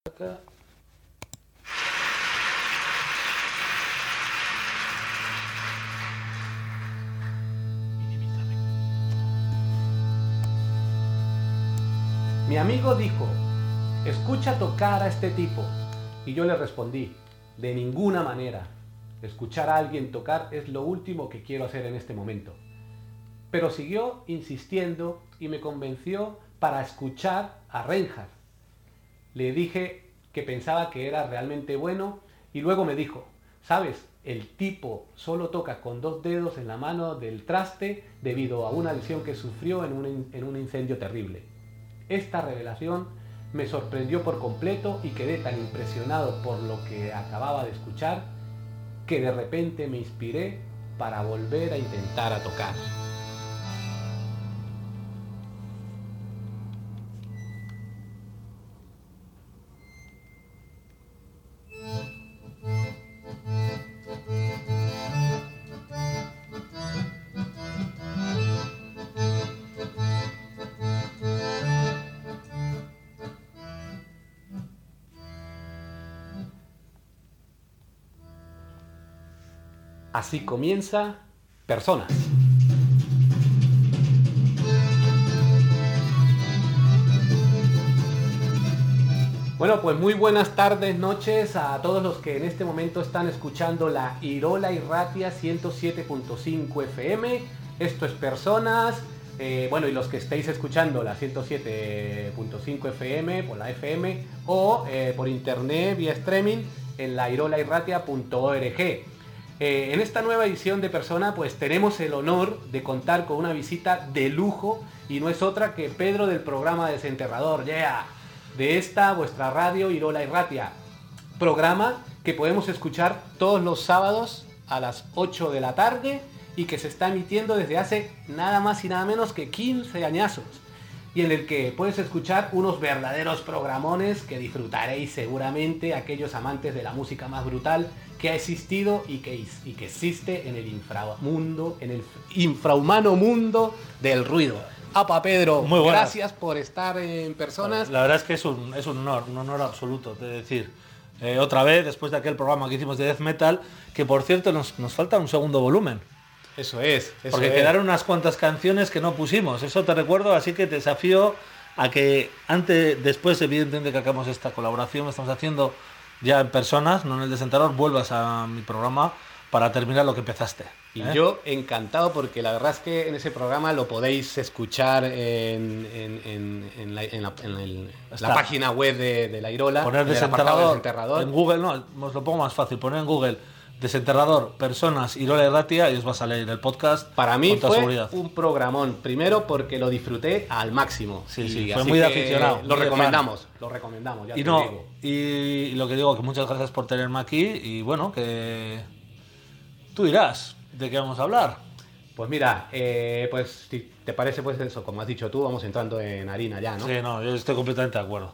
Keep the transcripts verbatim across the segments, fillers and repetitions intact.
Acá. Mi amigo dijo, escucha tocar a este tipo. Y yo le respondí, de ninguna manera. Escuchar a alguien tocar es lo último que quiero hacer en este momento. Pero siguió insistiendo y me convenció para escuchar a Reinhardt. Le dije que pensaba que era realmente bueno y luego me dijo, ¿sabes? El tipo solo toca con dos dedos en la mano del traste debido a una lesión que sufrió en un, en un incendio terrible. Esta revelación me sorprendió por completo y quedé tan impresionado por lo que acababa de escuchar que de repente me inspiré para volver a intentar a tocar. Así comienza Personas. Bueno, pues muy buenas tardes, noches a todos los que en este momento están escuchando la Irola Irratia ciento siete punto cinco F M. Esto es Personas. Eh, bueno, y los que estéis escuchando la ciento siete punto cinco F M por la F M o eh, por internet vía streaming en la irola irratia punto org. Eh, en esta nueva edición de Persona, pues tenemos el honor de contar con una visita de lujo y no es otra que Pedro del programa Desenterrador, yeah, de esta vuestra radio Irola Irratia, programa que podemos escuchar todos los sábados a las ocho de la tarde y que se está emitiendo desde hace nada más y nada menos que quince añazos y en el que puedes escuchar unos verdaderos programones que disfrutaréis seguramente aquellos amantes de la música más brutal que ha existido y que, y que existe en el inframundo, en el infrahumano mundo del ruido. Apa, Pedro, muy buenas. Gracias por estar en Personas. La verdad es que es un, es un honor, un honor absoluto, te decir. Eh, otra vez, después de aquel programa que hicimos de Death Metal, que por cierto nos, nos falta un segundo volumen. Eso es. Eso porque es. Quedaron unas cuantas canciones que no pusimos, eso te recuerdo, así que te desafío a que antes, después evidentemente que acabemos esta colaboración, estamos haciendo ya en Personas, no en el Desenterrador, vuelvas a mi programa para terminar lo que empezaste. Y ¿eh? yo encantado porque la verdad es que en ese programa lo podéis escuchar en, en, en, en, la, en, la, en el, la página web de, de la Irola. Poner desenterrador, desenterrador en Google, no, os lo pongo más fácil, poner en Google Desenterrador, Personas, Irola Irratia y os va a salir el podcast. Para mí fue seguridad. un programón, primero porque lo disfruté al máximo. Sí, sí, fue muy de aficionado. Lo recomendamos, lo recomendamos, ya y te no, digo. Y lo que digo, que muchas gracias por tenerme aquí y bueno, que tú dirás de qué vamos a hablar. Pues mira, eh, pues si te parece, pues eso, como has dicho tú, vamos entrando en harina ya, ¿no? Sí, no, yo estoy completamente de acuerdo.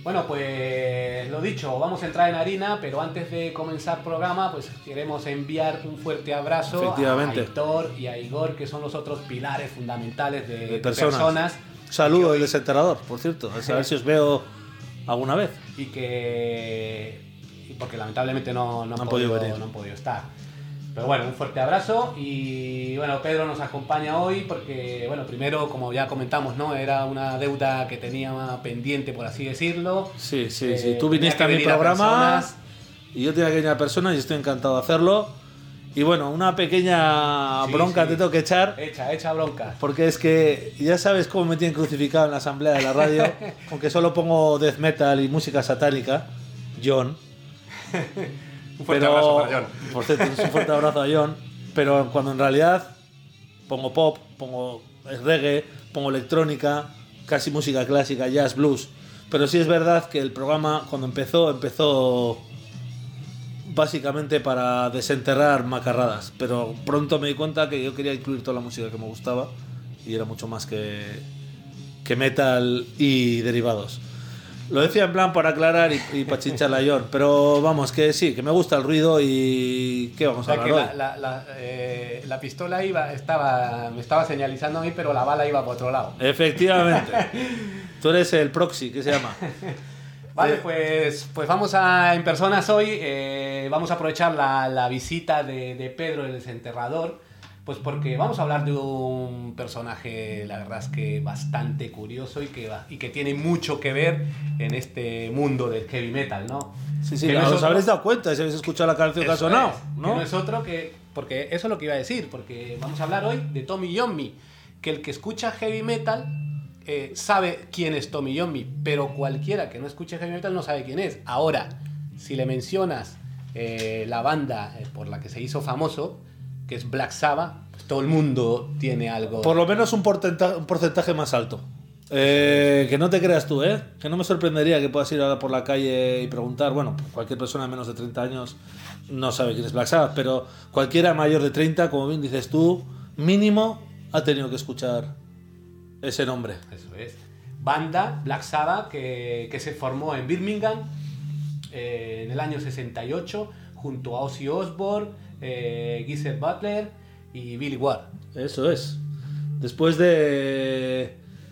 Bueno, pues lo dicho, vamos a entrar en harina, pero antes de comenzar el programa, pues queremos enviar un fuerte abrazo a Aitor y a Igor, que son los otros pilares fundamentales de, de, de personas. personas. Saludo del desenterrador, por cierto, a ver si os veo alguna vez. Y que... Y porque lamentablemente no, no, no, han, han podido, podido no han podido estar. Pero bueno, un fuerte abrazo y bueno, Pedro nos acompaña hoy porque, bueno, primero, como ya comentamos, ¿no? Era una deuda que tenía pendiente, por así decirlo. Sí, sí, eh, sí. Tú viniste a mi programa a y yo tenía que venir a personas y estoy encantado de hacerlo. Y bueno, una pequeña sí, bronca sí. te tengo que echar. Echa, echa bronca. Porque es que ya sabes cómo me tienen crucificado en la asamblea de la radio, aunque solo pongo death metal y música satánica, John. Un fuerte pero, abrazo para John. Por cierto, un fuerte abrazo a John. Pero cuando en realidad pongo pop, pongo reggae, pongo electrónica, casi música clásica, jazz, blues. Pero sí es verdad que el programa cuando empezó, empezó básicamente para desenterrar macarradas. Pero pronto me di cuenta que yo quería incluir toda la música que me gustaba y era mucho más que, que metal y derivados. Lo decía en plan para aclarar y, y para chinchar a John, pero vamos, que sí, que me gusta el ruido y ¿qué vamos o sea, a hablar que la, la, la, eh, la pistola iba, estaba, me estaba señalizando a mí, pero la bala iba por otro lado. Efectivamente. Tú eres el proxy, ¿qué se llama? Vale, eh. pues, pues vamos a, en personas hoy, eh, vamos a aprovechar la, la visita de, de Pedro, el desenterrador, pues porque vamos a hablar de un personaje, la verdad es que bastante curioso y que, y que tiene mucho que ver en este mundo del heavy metal, ¿no? Sí, sí, que no os habréis dado cuenta si habéis escuchado la canción que ha sonado, ¿no? Que no es otro que... Porque eso es lo que iba a decir, porque vamos a hablar hoy de Tommy Yomi, que el que escucha heavy metal eh, sabe quién es Tommy Yomi, pero cualquiera que no escuche heavy metal no sabe quién es. Ahora, si le mencionas eh, la banda eh, por la que se hizo famoso, que es Black Sabbath, pues todo el mundo tiene algo... Por lo menos un porcentaje, un porcentaje más alto. Eh, que no te creas tú, ¿eh? Que no me sorprendería que puedas ir ahora por la calle y preguntar, bueno, cualquier persona de menos de treinta años no sabe quién es Black Sabbath, pero cualquiera mayor de treinta, como bien dices tú, mínimo ha tenido que escuchar ese nombre. Eso es. Banda Black Sabbath que, que se formó en Birmingham eh, en el año sesenta y ocho junto a Ozzy Osbourne, eh, Geezer Butler y Billy Ward. Eso es. Después de...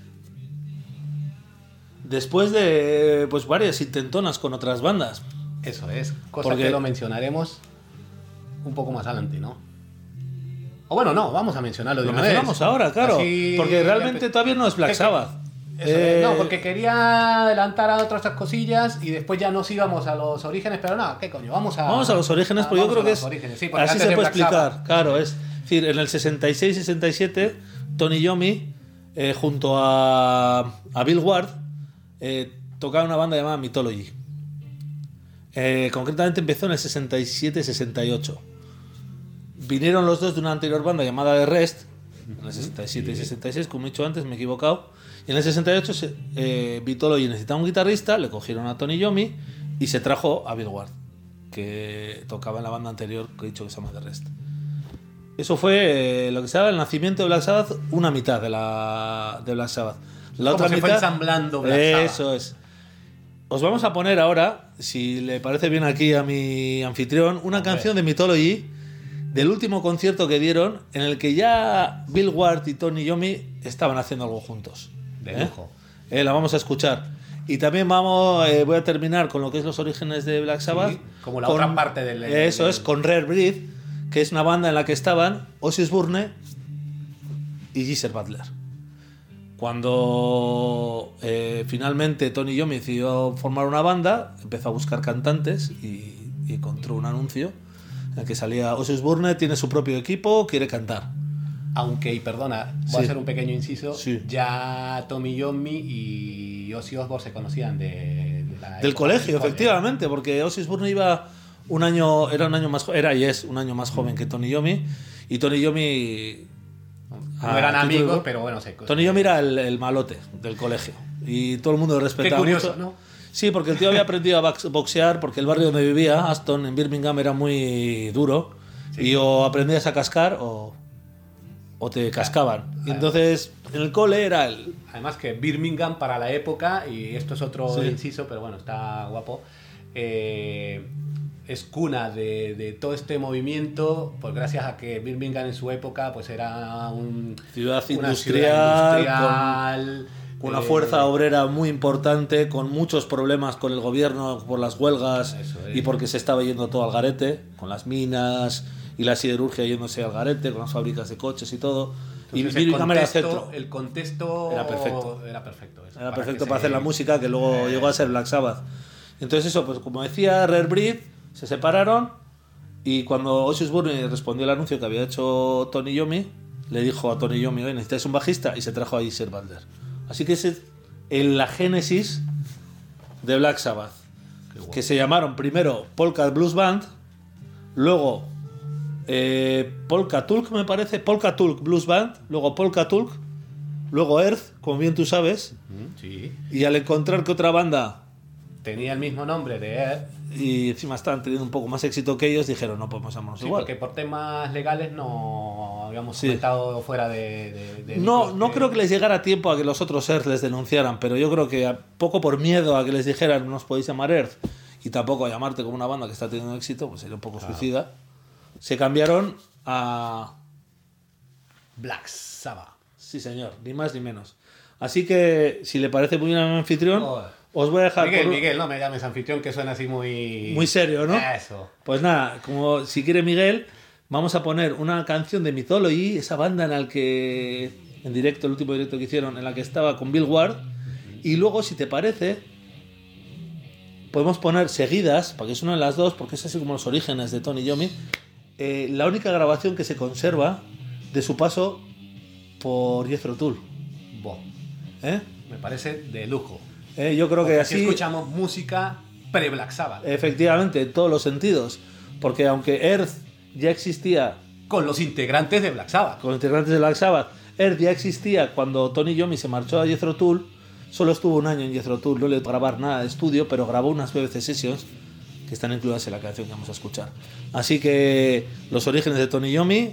Después de pues varias intentonas con otras bandas. Eso es. Cosa Porque... que lo mencionaremos un poco más adelante, ¿no? O bueno, no, vamos a mencionarlo de lo una mencionamos vez. ahora, claro. Así... Porque realmente todavía no es Black Sabbath. Eso eh... es. No, porque quería adelantar a otras cosillas y después ya nos íbamos a los orígenes, pero no, ¿qué coño? Vamos a... Vamos a los orígenes, a, porque yo creo que es... Sí, así se puede explicar. Sabbath... Claro, es decir, en el sesenta y seis sesenta y siete, Tony Yomi, eh, junto a, a Bill Ward, eh, tocaba una banda llamada Mythology. Eh, concretamente empezó en el sesenta y siete sesenta y ocho. Vinieron los dos de una anterior banda llamada The Rest, en el sesenta y siete y sesenta y seis, como he dicho antes, me he equivocado. Y en el sesenta y ocho, eh, Mythology necesitaba un guitarrista, le cogieron a Tony Yomi y se trajo a Bill Ward, que tocaba en la banda anterior que he dicho que se llama The Rest. Eso fue eh, lo que se llama el nacimiento de Black Sabbath, una mitad de, la, de Black Sabbath. La Como otra se mitad, fue ensamblando Black Sabbath. Eso es. Os vamos a poner ahora, si le parece bien aquí a mi anfitrión, una Hombre. canción de Mythology del último concierto que dieron, en el que ya Bill Ward y Tony Yomi estaban haciendo algo juntos. De ¿Eh? lujo. Eh, la vamos a escuchar. Y también vamos, eh, voy a terminar con lo que es los orígenes de Black Sabbath. Sí, como la con, otra parte del... Eso del... es, con Rare Breed, que es una banda en la que estaban Ozzy Osbourne y Geezer Butler. Cuando eh, finalmente Tony Yomi decidió formar una banda, empezó a buscar cantantes y, y encontró un anuncio en el que salía Ozzy Osbourne, tiene su propio equipo, quiere cantar. Aunque, y perdona, voy Sí. a hacer un pequeño inciso, Sí. ya Tommy Yomi y Ozzy Osbourne se conocían de, de la Del época colegio, del efectivamente, porque Ozzy Osbourne iba un año, era un año más era y es un año más joven que Tony Yomi, y Tony Yomi No ah, eran ¿tú amigos, digo? pero bueno, se... Tony Yomi era el, el malote del colegio y todo el mundo lo respetaba. Qué curioso, mucho. ¿no? Sí, porque el tío había aprendido a boxear, porque el barrio donde vivía, Aston, en Birmingham, era muy duro, sí. Y o aprendías a cascar o, o te cascaban. Y entonces en el cole era el... Además que Birmingham para la época, y esto es otro Sí. inciso, pero bueno, está guapo, eh, es cuna de, de todo este movimiento, pues gracias a que Birmingham en su época pues era un, Ciudad una industrial, ciudad industrial con una eh, fuerza obrera muy importante, con muchos problemas con el gobierno por las huelgas Eso es. y porque se estaba yendo todo al garete, con las minas y la siderurgia yéndose al garete, con las fábricas de coches y todo. Y Entonces, el Birmingham era el contexto, centro. el contexto Era perfecto. Era perfecto, eso, Era para perfecto que para se- hacer la música que luego Eh, llegó a ser Black Sabbath. Entonces eso, pues como decía Rare Breed, se separaron y cuando Ozzy Osbourne respondió al anuncio que había hecho Tony Iommi, le dijo a Tony Iommi, oye, necesitáis un bajista, y se trajo a Geezer Butler. Así que ese es en la génesis de Black Sabbath, Qué guapo. que se llamaron primero Polka Blues Band, luego eh, Polka Tulk, me parece, Polka Tulk Blues Band, luego Polka Tulk, luego Earth, como bien tú sabes, Mm, sí. y al encontrar que otra banda, Tenía el mismo nombre de Ed, y encima estaban teniendo un poco más éxito que ellos, dijeron, no podemos llamarnos sí, igual. porque por temas legales no habíamos Sí. comentado fuera de... de- de No, micros no creo que les llegara tiempo a que los otros Earth les denunciaran, pero yo creo que a poco por miedo a que les dijeran no os podéis llamar Earth y tampoco a llamarte como una banda que está teniendo éxito, pues sería un poco suicida. Se cambiaron a... Black Sabbath. Sí, señor, ni más ni menos. Así que, si le parece muy bien a mi anfitrión, Joder. os voy a dejar... Miguel, por- Miguel, no me llames anfitrión, que suena así muy... Muy serio, ¿no? Eso. Pues nada, como si quiere Miguel, vamos a poner una canción de Mythology, esa banda en la que, en directo, el último directo que hicieron, en la que estaba con Bill Ward, y luego, si te parece, podemos poner seguidas, porque es una de las dos, porque es así como los orígenes de Tony Iommi, eh, la única grabación que se conserva de su paso por Jethro Tull. Bo, ¿eh? me parece de lujo. Eh, yo creo que Porque así... escuchamos música pre-Black Sabbath. Efectivamente, en todos los sentidos. Porque aunque Earth ya existía Con los integrantes de Black Sabbath. con integrantes de Black Sabbath, Earth ya existía cuando Tony Iommi se marchó a Jethro Tull, solo estuvo un año en Jethro Tull, no le dio grabar nada de estudio, pero grabó unas B B C Sessions que están incluidas en la canción que vamos a escuchar. Así que los orígenes de Tony Iommi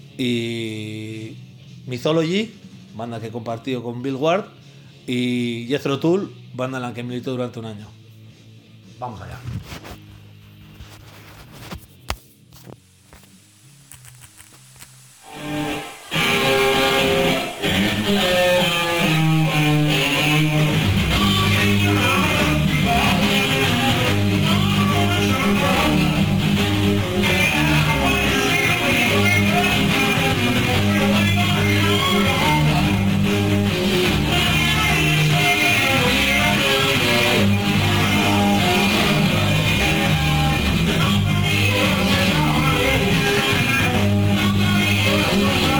y Mythology, banda que compartió con Bill Ward, y Jethro Tull, banda en la que militó durante un año. Vamos allá. Thank you.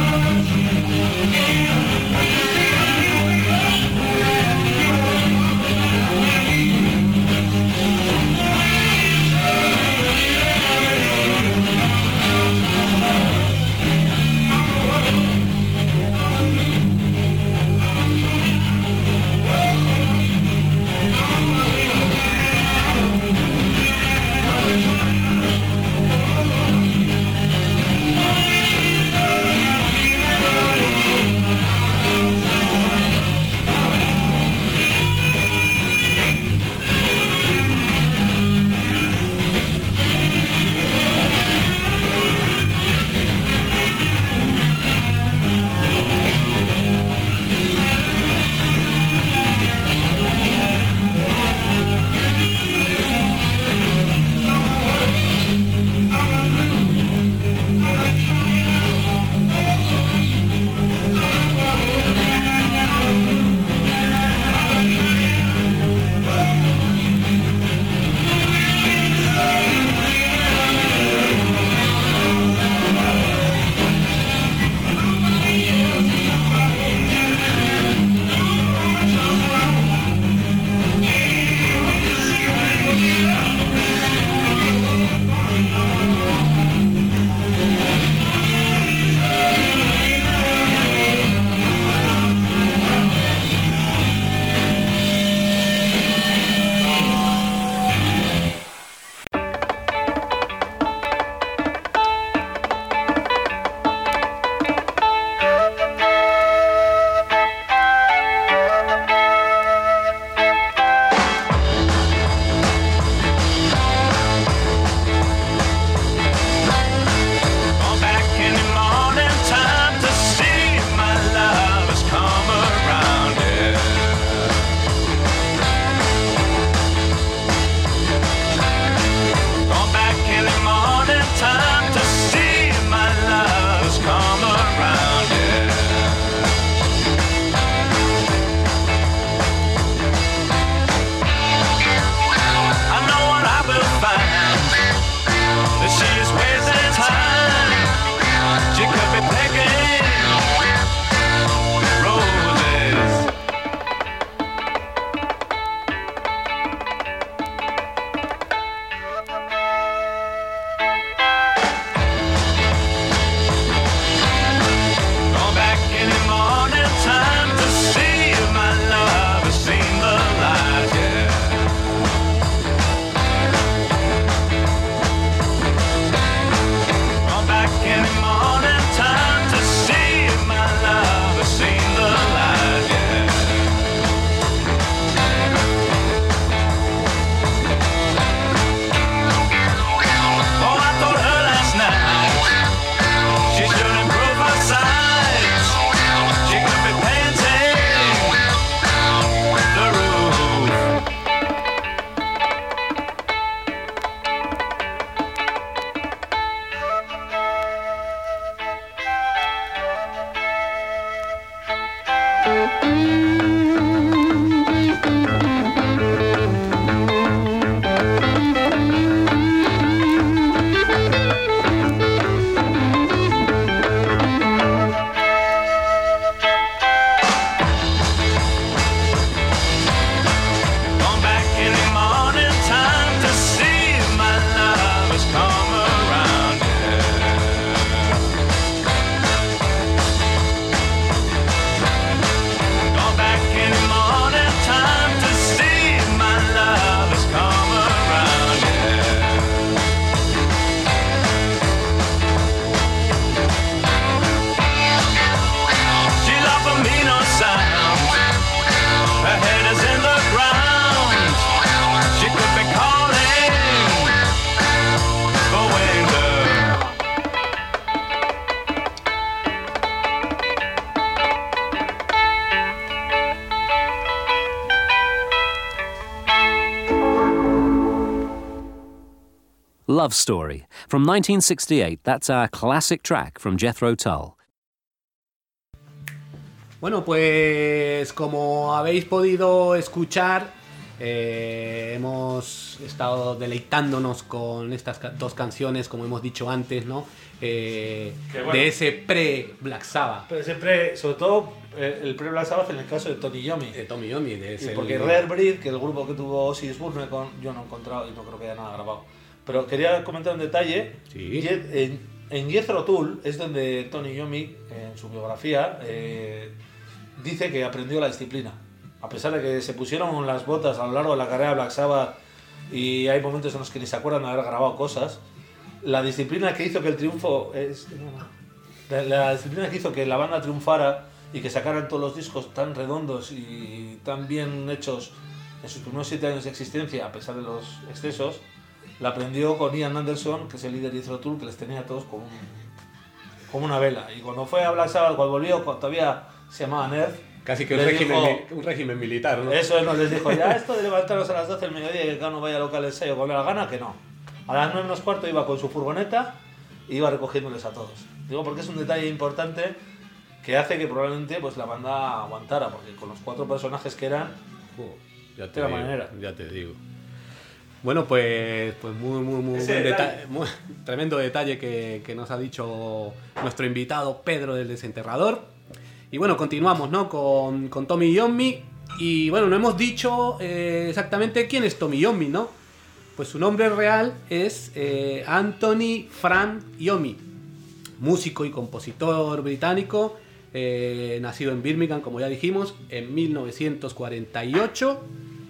Love Story. From nineteen sixty-eight, that's our classic track from Jethro Tull. Bueno, pues como habéis podido escuchar, eh, hemos estado deleitándonos con estas ca- dos canciones, como hemos dicho antes, ¿no? Eh, bueno. De ese pre-Black Sabbath. Pero siempre, sobre todo, eh, el pre-Black Sabbath en el caso de Tony Iommi. De Tommy Iommi. De Y ese porque el- Rare Breed, que el grupo que tuvo Ozzy Osbourne, con- yo no he encontrado y no creo que haya nada grabado. Pero quería comentar un detalle. Sí. Ye- En, en Jethro Tull es donde Tony Iommi, en su biografía, eh, dice que aprendió la disciplina. A pesar de que se pusieron las botas a lo largo de la carrera de Black Sabbath y hay momentos en los que ni se acuerdan de haber grabado cosas, la disciplina que hizo que el triunfo es la, la disciplina que hizo que la banda triunfara y que sacaran todos los discos tan redondos y tan bien hechos en sus primeros siete años de existencia, a pesar de los excesos, la aprendió con Ian Anderson, que es el líder de Jethro Tull, que les tenía a todos como, un- como una vela. Y cuando fue a Black Sabbath, cuando volvió, cuando todavía se llamaba Nerf, Casi que un les régimen, dijo- mi- un régimen militar, ¿no? eso nos les dijo, ya esto de levantaros a las doce del mediodía y que cada uno vaya al local de ensayo cuando le da la gana, que no. A las nueve menos cuarto iba con su furgoneta y iba recogiéndoles a todos. Digo porque es un detalle importante que hace que probablemente pues, la banda aguantara, porque con los cuatro personajes que eran, Oh, ya de la digo, manera. Ya te digo. Bueno, pues, pues muy, muy, muy, Ese buen detalle. deta- muy- tremendo detalle que, que nos ha dicho nuestro invitado Pedro del Desenterrador. Y bueno, continuamos, ¿no? Con, con Tommy Iommi. Y bueno, no hemos dicho eh, exactamente quién es Tommy Iommi, ¿no? Pues su nombre real es eh, Anthony Frank Iommi, músico y compositor británico, eh, nacido en Birmingham, como ya dijimos, en mil novecientos cuarenta y ocho.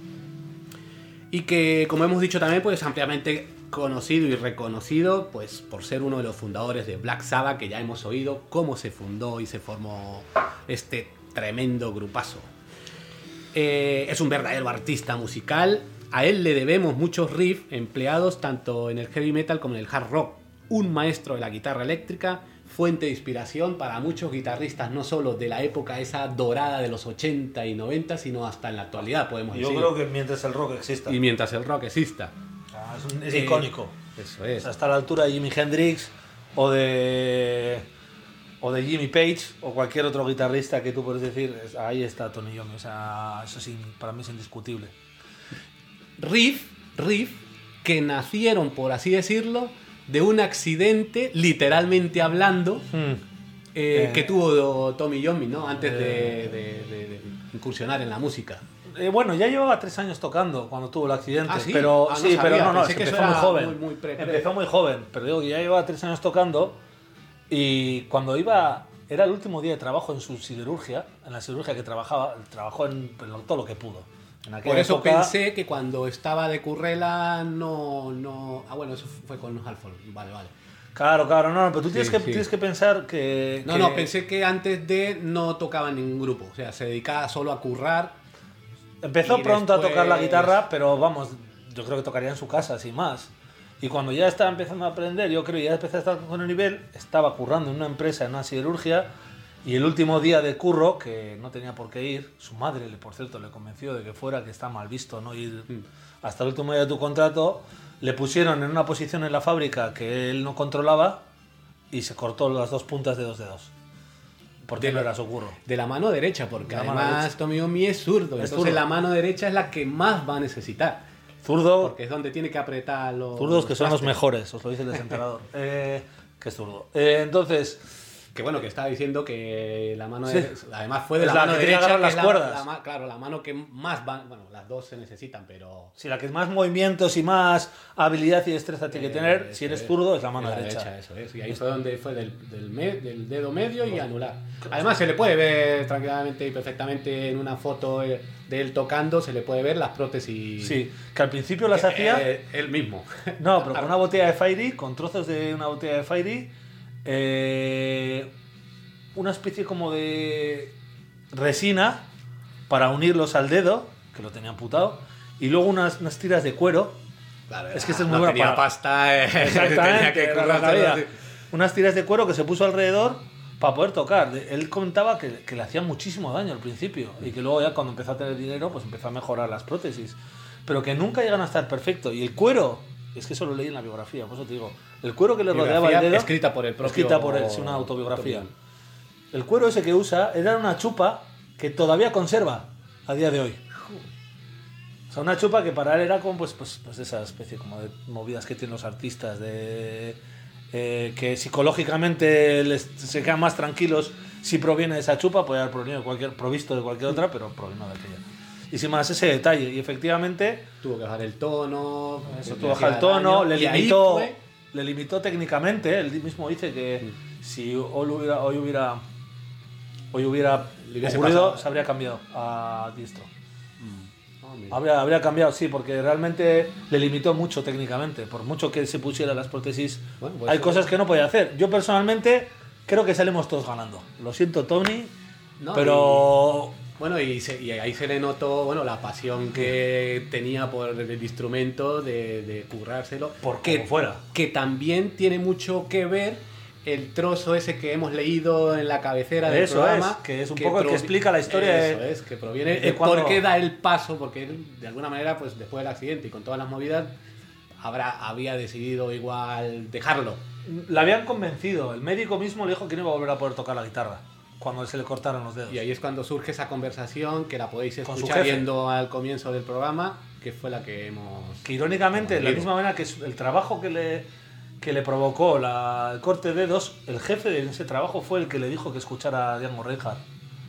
Y que, como hemos dicho también, pues ampliamente conocido y reconocido pues por ser uno de los fundadores de Black Sabbath, que ya hemos oído cómo se fundó y se formó este tremendo grupazo. Eh, es un verdadero artista musical. A él le debemos muchos riffs empleados tanto en el heavy metal como en el hard rock. Un maestro de la guitarra eléctrica, fuente de inspiración para muchos guitarristas, no solo de la época esa dorada de los ochenta y noventa, sino hasta en la actualidad, podemos yo decir. creo que mientras el rock exista, Y mientras el rock exista. Ah, es, un- es Eh, icónico. Eso O es. sea, hasta a la altura de Jimi Hendrix o de o de Jimmy Page o cualquier otro guitarrista que tú puedes decir, es- ahí está Tony Iommi. O sea, eso sí, para mí es indiscutible. Riff, riff, que nacieron, por así decirlo, de un accidente, literalmente hablando, eh, Eh, que tuvo Tommy Iommi, ¿no? Antes de, eh, de- de- de incursionar en la música. Eh, bueno, ya llevaba tres años tocando cuando tuvo el accidente, ¿Ah, sí? pero Ah, no sí, sabía, pero no, no, pensé es que que eso empezó muy era joven. muy, muy pre- pre. Empezó muy joven, pero digo que ya llevaba tres años tocando y cuando iba, era el último día de trabajo en su siderurgia, en la siderurgia que trabajaba, trabajó en, en todo lo que pudo. En aquella Por eso época- pensé que cuando estaba de Currela no, no... Ah, bueno, eso fue con Halford. Vale, vale. Claro, claro, no, no, pero tú tienes, Sí, que, sí. tienes que pensar que... No, que- no, pensé que antes de no tocaba en ningún grupo. O sea, se dedicaba solo a currar. Empezó Y pronto a después- tocar la guitarra, pero vamos, yo creo que tocaría en su casa, sin más. Y cuando ya estaba empezando a aprender, yo creo que ya empecé a estar con el nivel, estaba currando en una empresa, en una siderurgia, y el último día de curro, que no tenía por qué ir, su madre, le- por cierto, le convenció de que fuera, que está mal visto no ir hasta el último día de tu contrato, le pusieron en una posición en la fábrica que él no controlaba y se cortó las dos puntas de dos dedos. Porque De no la- era su curro. De la mano derecha, porque De la mano además derecha. Tommy Iommi es zurdo. Es Entonces zurdo. la mano derecha es la que más va a necesitar. Zurdo, Porque es donde tiene que apretar los... zurdos que son los trastes. mejores, os lo dice el desenterrador. eh, que es zurdo. Eh, entonces, Que bueno, que estaba diciendo que la mano Sí. derecha... Además fue de Es la, la mano que tiene que derecha. agarrar que las es la- cuerdas. la ma- claro, la mano que más van... Bueno, las dos se necesitan, pero... si la que más movimientos y más habilidad y destreza tiene que tener, Eh, si eres eso zurdo, es la mano es derecha. Eso es. Y ahí fue donde fue del, del, me- del dedo medio y anular. Además se le puede ver tranquilamente y perfectamente en una foto eh, de él tocando, se le puede ver las prótesis. Sí, que al principio las Eh, hacía... eh, él mismo. No, pero con una botella de Fairy, con trozos de una botella de Fairy, eh, una especie como de resina para unirlos al dedo, que lo tenía amputado, y luego unas, unas tiras de cuero. Claro, Es que este es muy no bueno tenía para- pasta, eh, Exactamente, tenía que era lo currar que había. todo así. Unas tiras de cuero que se puso alrededor para poder tocar. De- Él comentaba que, que le hacían muchísimo daño al principio y que luego ya cuando empezó a tener dinero pues empezó a mejorar las prótesis, pero que nunca llegan a estar perfecto. Y el cuero Es que eso lo leí en la biografía, por eso te digo. El cuero que le rodeaba el dedo... Escrita por el propio... Escrita por él, es una autobiografía. El cuero ese que usa era una chupa que todavía conserva a día de hoy. O sea, una chupa que para él era como pues, pues, pues esa especie como de movidas que tienen los artistas, de eh, que psicológicamente les, se quedan más tranquilos si proviene de esa chupa, puede haber provenido de cualquier, provisto de cualquier otra, pero proviene de aquella. Y sin más ese detalle, y efectivamente... Tuvo que bajar el tono... Eso, tuvo que bajar el tono, le y limitó, fue... le limitó técnicamente, él mismo dice que mm. si hoy hubiera... Hoy hubiera Hoy hubiera ocurrido, pasado. Se habría cambiado a diestro. Mm. Oh, habría, habría cambiado, sí, porque realmente le limitó mucho técnicamente. Por mucho que se pusiera las prótesis, bueno, pues hay cosas que no podía hacer. Yo personalmente creo que salimos todos ganando. Lo siento, Tony, no, pero... Y, bueno, y, se, y ahí se le notó bueno, la pasión que sí. tenía por el instrumento, de, de currárselo. Por que fuera. Que también tiene mucho que ver... el trozo ese que hemos leído en la cabecera del eso programa. Es, que es un que poco el que explica la historia. Eso de, es, que proviene de el cuando... por qué da el paso, porque él, de alguna manera, pues después del accidente y con todas las movidas, habrá, había decidido igual dejarlo. La habían convencido, el médico mismo le dijo que no iba a volver a poder tocar la guitarra cuando se le cortaron los dedos. Y ahí es cuando surge esa conversación, que la podéis escuchar viendo al comienzo del programa, que fue la que hemos... Que irónicamente, de la misma manera que el trabajo que le... que le provocó la, el corte de dedos, el jefe de ese trabajo fue el que le dijo que escuchara a Django Reinhardt,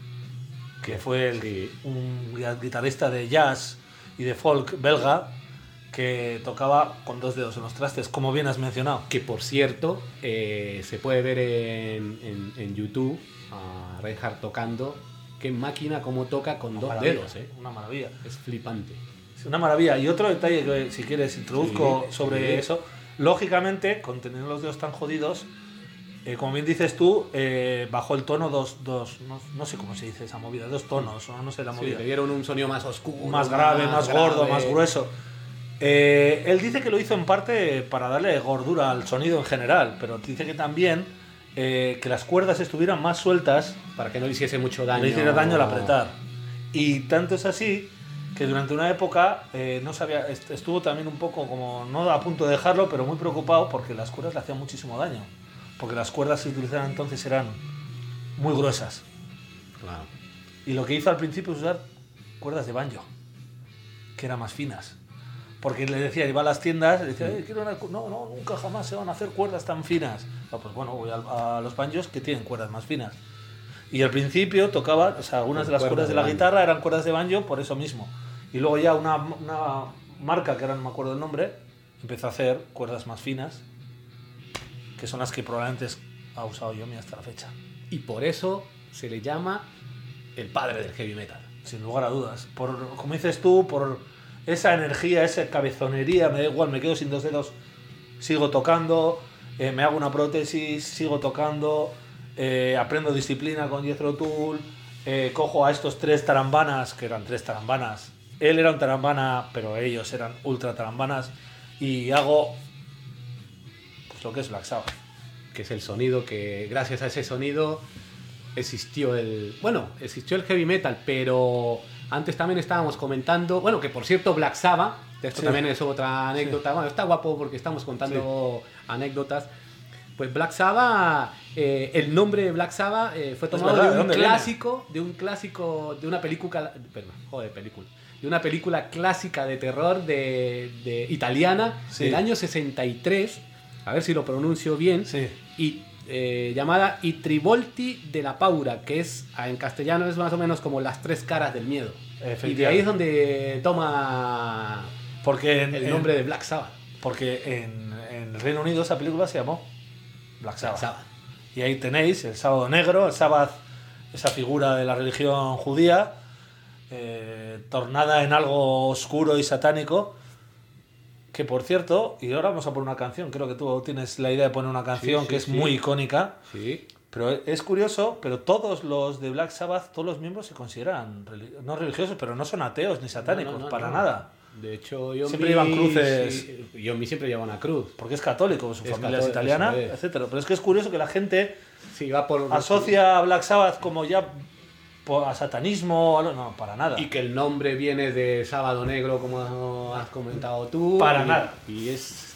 que fue el, sí. un guitarrista de jazz y de folk belga que tocaba con dos dedos en los trastes, como bien has mencionado. Que por cierto, eh, se puede ver en, en, en YouTube a Reinhardt tocando, qué máquina como toca con una dos maravilla, dedos. Eh. Una maravilla. Es flipante. Es una maravilla. Y otro detalle que si quieres introduzco sí, sobre sí. eso... Lógicamente, con tener los dedos tan jodidos, eh, como bien dices tú, eh, bajó el tono dos, dos no, no sé cómo se dice esa movida, dos tonos, o no sé la movida. Sí, le dieron un sonido más oscuro, más grave, más, más gordo, grave. Más grueso. Eh, él dice que lo hizo en parte para darle gordura al sonido en general, pero dice que también eh, que las cuerdas estuvieran más sueltas para que no le hiciese mucho daño. Le hiciera daño al apretar. Y tanto es así que durante una época eh, no sabía, estuvo también un poco como, no a punto de dejarlo, pero muy preocupado porque las cuerdas le hacían muchísimo daño. Porque las cuerdas que se utilizaban entonces eran muy gruesas. Claro. Y lo que hizo al principio es usar cuerdas de banjo, que eran más finas. Porque le decía, iba a las tiendas, y decía, eh, quiero una... no, no, nunca jamás se van a hacer cuerdas tan finas. Ah, pues bueno, voy a, a los banjos que tienen cuerdas más finas. Y al principio tocaba, o sea, algunas de las cuerdas de la guitarra eran cuerdas de banjo por eso mismo. Y luego ya una, una marca, que ahora no me acuerdo el nombre, empezó a hacer cuerdas más finas, que son las que probablemente ha usado Yomi hasta la fecha. Y por eso se le llama el padre del heavy metal. Sin lugar a dudas. Por, como dices tú, por esa energía, esa cabezonería, me da igual, me quedo sin dos dedos, sigo tocando, eh, me hago una prótesis, sigo tocando, eh, aprendo disciplina con Jethro Tull, eh, cojo a estos tres tarambanas, que eran tres tarambanas. Él era un tarambana, pero ellos eran ultra tarambanas. Y hago pues, lo que es Black Sabbath. Que es el sonido que, gracias a ese sonido, existió el... Bueno, existió el heavy metal, pero antes también estábamos comentando... Bueno, que por cierto, Black Sabbath, esto sí. también es otra anécdota. Sí. Bueno, está guapo porque estamos contando sí. anécdotas. Pues Black Sabbath, eh, el nombre de Black Sabbath eh, fue tomado verdad, de un clásico, viene? de un clásico, de una película... Perdón, joder, película. De una película clásica de terror de, de italiana sí. del año sesenta y tres, a ver si lo pronuncio bien, sí. y, eh, llamada I Trivolti della Paura, que es en castellano es más o menos como las tres caras del miedo. Y de ahí es donde toma porque en, el nombre en, de Black Sabbath. Porque en, en el Reino Unido esa película se llamó Black Sabbath. Black Sabbath. Y ahí tenéis el sábado negro, el Sabbath, esa figura de la religión judía, Eh, tornada en algo oscuro y satánico, que por cierto, y ahora vamos a poner una canción, creo que tú tienes la idea de poner una canción sí, sí, que es sí. muy icónica, sí. pero es curioso, pero todos los de Black Sabbath, todos los miembros se consideran no religiosos, pero no son ateos ni satánicos, no, no, no, para no. nada. De hecho, yo siempre llevan cruces. Sí, yo siempre lleva una cruz. Porque es católico, su es familia católico, es italiana, es. etcétera. Pero es que es curioso que la gente sí, va por asocia a Black Sabbath como ya a satanismo, no, para nada. Y que el nombre viene de Sábado Negro, como has comentado tú. Para y, nada. Y es